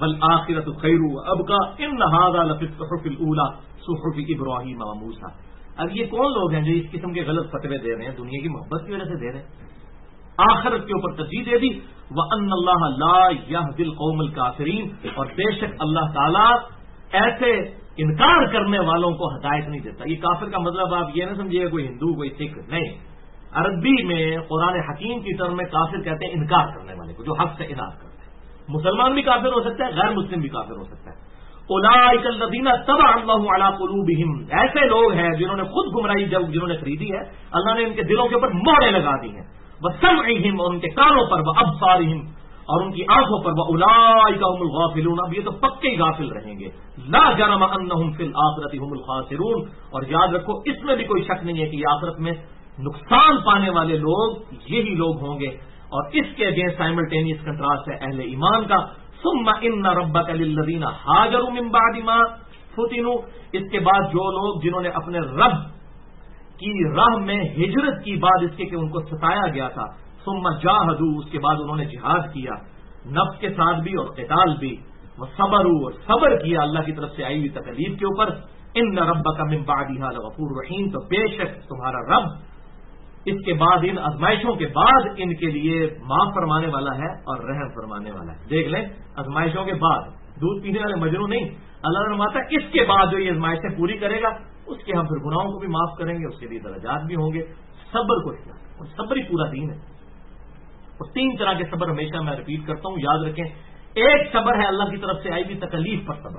والآخرۃ خیر وابقی ان ھذا لفی الصحف الاولی صحف ابراہیم و موسی. اب یہ کون لوگ ہیں جو اس قسم کے غلط فتوے دے رہے ہیں؟ دنیا کی محبت کی وجہ سے دے رہے ہیں، آخرت کے اوپر ترجیح دے دی. وَأَنَّ اللَّهَ لَا يَهْدِي الْقَوْمَ الْكَافِرِينَ، اور بے شک اللہ تعالیٰ ایسے انکار کرنے والوں کو ہدایت نہیں دیتا. یہ کافر کا مطلب آپ یہ نہ سمجھیے کوئی ہندو کوئی سکھ نہیں، عربی میں قرآن حکیم کی ٹرم میں کافر کہتے ہیں انکار کرنے والے کو، جو حق سے انکار کرتے ہیں. مسلمان بھی کافر ہو سکتا ہے، غیر مسلم بھی کافر ہو سکتا ہے. اولئک الذین طبع اللہ علی قلوبہم، ایسے لوگ ہیں جنہوں نے خود گمراہی جنہوں نے خریدی ہے، اللہ نے ان کے دلوں کے اوپر مہریں لگا دی ہیں. وسمعہم، اور ان کے کانوں پر، وابصارہم، اور ان کی آنکھوں پر، واولئک هم الغافلون، اب یہ تو پکے ہی غافل رہیں گے. لا جرم انہم فی الآخرۃ هم الخاسرون، اور یاد رکھو اس میں بھی کوئی شک نہیں ہے کہ یہ آخرت میں نقصان پانے والے لوگ یہی لوگ ہوں گے. اور اس کے اگینسٹ سائملٹینیس کنٹراسٹ ہے اہل ایمان کا. ثم ان ربک للذین ہاجروا من بعد ما فتنوا، اس کے بعد جو لوگ جنہوں نے اپنے رب کی راہ میں ہجرت کی بعد اس کے کہ ان کو ستایا گیا تھا، ثم جاہدوا، اس کے بعد انہوں نے جہاد کیا نفس کے ساتھ بھی اور قتال بھی، وصبروا، اور صبر کیا اللہ کی طرف سے آئی ہوئی تکلیف کے اوپر. ان ربک من بعدها لغفور رحیم، تو بے شک تمہارا رب اس کے بعد ان آزمائشوں کے بعد ان کے لیے معاف فرمانے والا ہے اور رحم فرمانے والا ہے. دیکھ لیں آزمائشوں کے بعد، دودھ پینے والے مجنو نہیں، اللہ نے فرماتا ہے اس کے بعد جو یہ آزمائشیں پوری کرے گا اس کے ہم پھر گناہوں کو بھی معاف کریں گے، اس کے لیے درجات بھی ہوں گے. صبر کو اختیار، اور صبر ہی پورا دین ہے. اور 3 طرح کے صبر ہمیشہ میں ریپیٹ کرتا ہوں، یاد رکھیں. ایک صبر ہے اللہ کی طرف سے آئی ہوئی تکلیف پر صبر،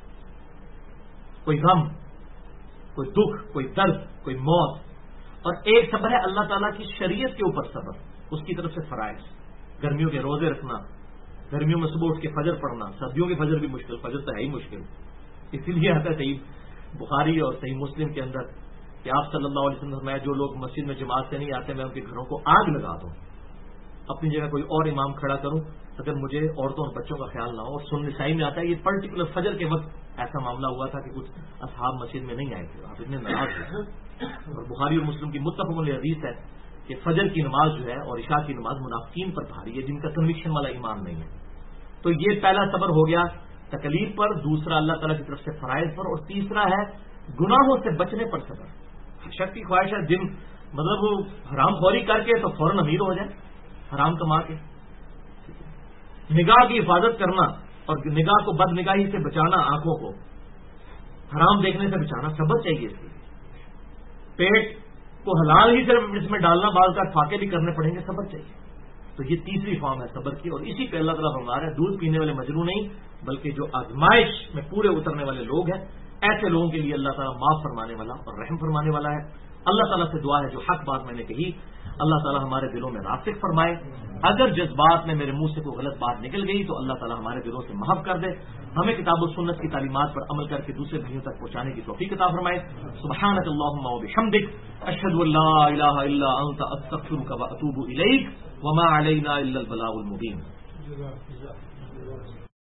کوئی غم، کوئی دکھ، کوئی درد، کوئی موت. اور ایک صبر ہے اللہ تعالیٰ کی شریعت کے اوپر صبر، اس کی طرف سے فرائض، گرمیوں کے روزے رکھنا، گرمیوں میں صبح اٹھ کے فجر پڑھنا، سردیوں کے فجر بھی مشکل، فجر تو ہے ہی مشکل. اسی لیے آتا ہے صحیح بخاری اور صحیح مسلم کے اندر کہ آپ صلی اللہ علیہ وسلم میں جو لوگ مسجد میں جماعت سے نہیں آتے میں ان کے گھروں کو آگ لگا دوں، اپنی جگہ کوئی اور امام کھڑا کروں اگر مجھے عورتوں اور بچوں کا خیال نہ ہو. اور سنن نسائی میں آتا ہے یہ پرٹیکولر فجر کے وقت ایسا معاملہ ہوا تھا کہ کچھ اصحاب مسجد میں نہیں آئے تھے، آپ اتنے ناراض ہوئے. اور بخاری اور مسلم کی متفق علیہ حدیث ہے کہ فجر کی نماز جو ہے اور عشاء کی نماز منافقین پر بھاری ہے جن کا کنوکشن والا ایمان نہیں ہے. تو یہ پہلا صبر ہو گیا تکلیف پر، دوسرا اللہ تعالیٰ کی طرف سے فرائض پر، اور تیسرا ہے گناہوں سے بچنے پر صبر. شک کی خواہش ہے دن مطلب وہ حرام خوری کر کے تو فوراً امیر ہو جائے، حرام کما کے. نگاہ کی حفاظت کرنا اور نگاہ کو بد نگاہی سے بچانا، آنکھوں کو حرام دیکھنے سے بچانا، صبر چاہیے اس لیے. پیٹ کو حلال ہی صرف اس میں ڈالنا، بعض کا فاقے بھی کرنے پڑیں گے، صبر چاہیے. تو یہ تیسری فارم ہے صبر کی، اور اسی پہ اللہ تعالیٰ فرما رہا ہے دودھ پینے والے مجنو نہیں بلکہ جو آزمائش میں پورے اترنے والے لوگ ہیں، ایسے لوگوں کے لیے اللہ تعالیٰ معاف فرمانے والا اور رحم فرمانے والا ہے. اللہ تعالیٰ سے دعا ہے جو حق بات میں نے کہی اللہ تعالیٰ ہمارے دلوں میں راسخ فرمائے. اگر جذبات میں میرے منہ سے کوئی غلط بات نکل گئی تو اللہ تعالیٰ ہمارے دلوں سے محف کر دے. ہمیں کتاب و سنت کی تعلیمات پر عمل کر کے دوسرے بھائیوں تک پہنچانے کی توفیق عطا فرمائے. سبحانک اللہم و بحمدک، اشہد ان لا الہ الا انت، استغفرک و اتوب الیک، وما علینا الا البلاغ المبین.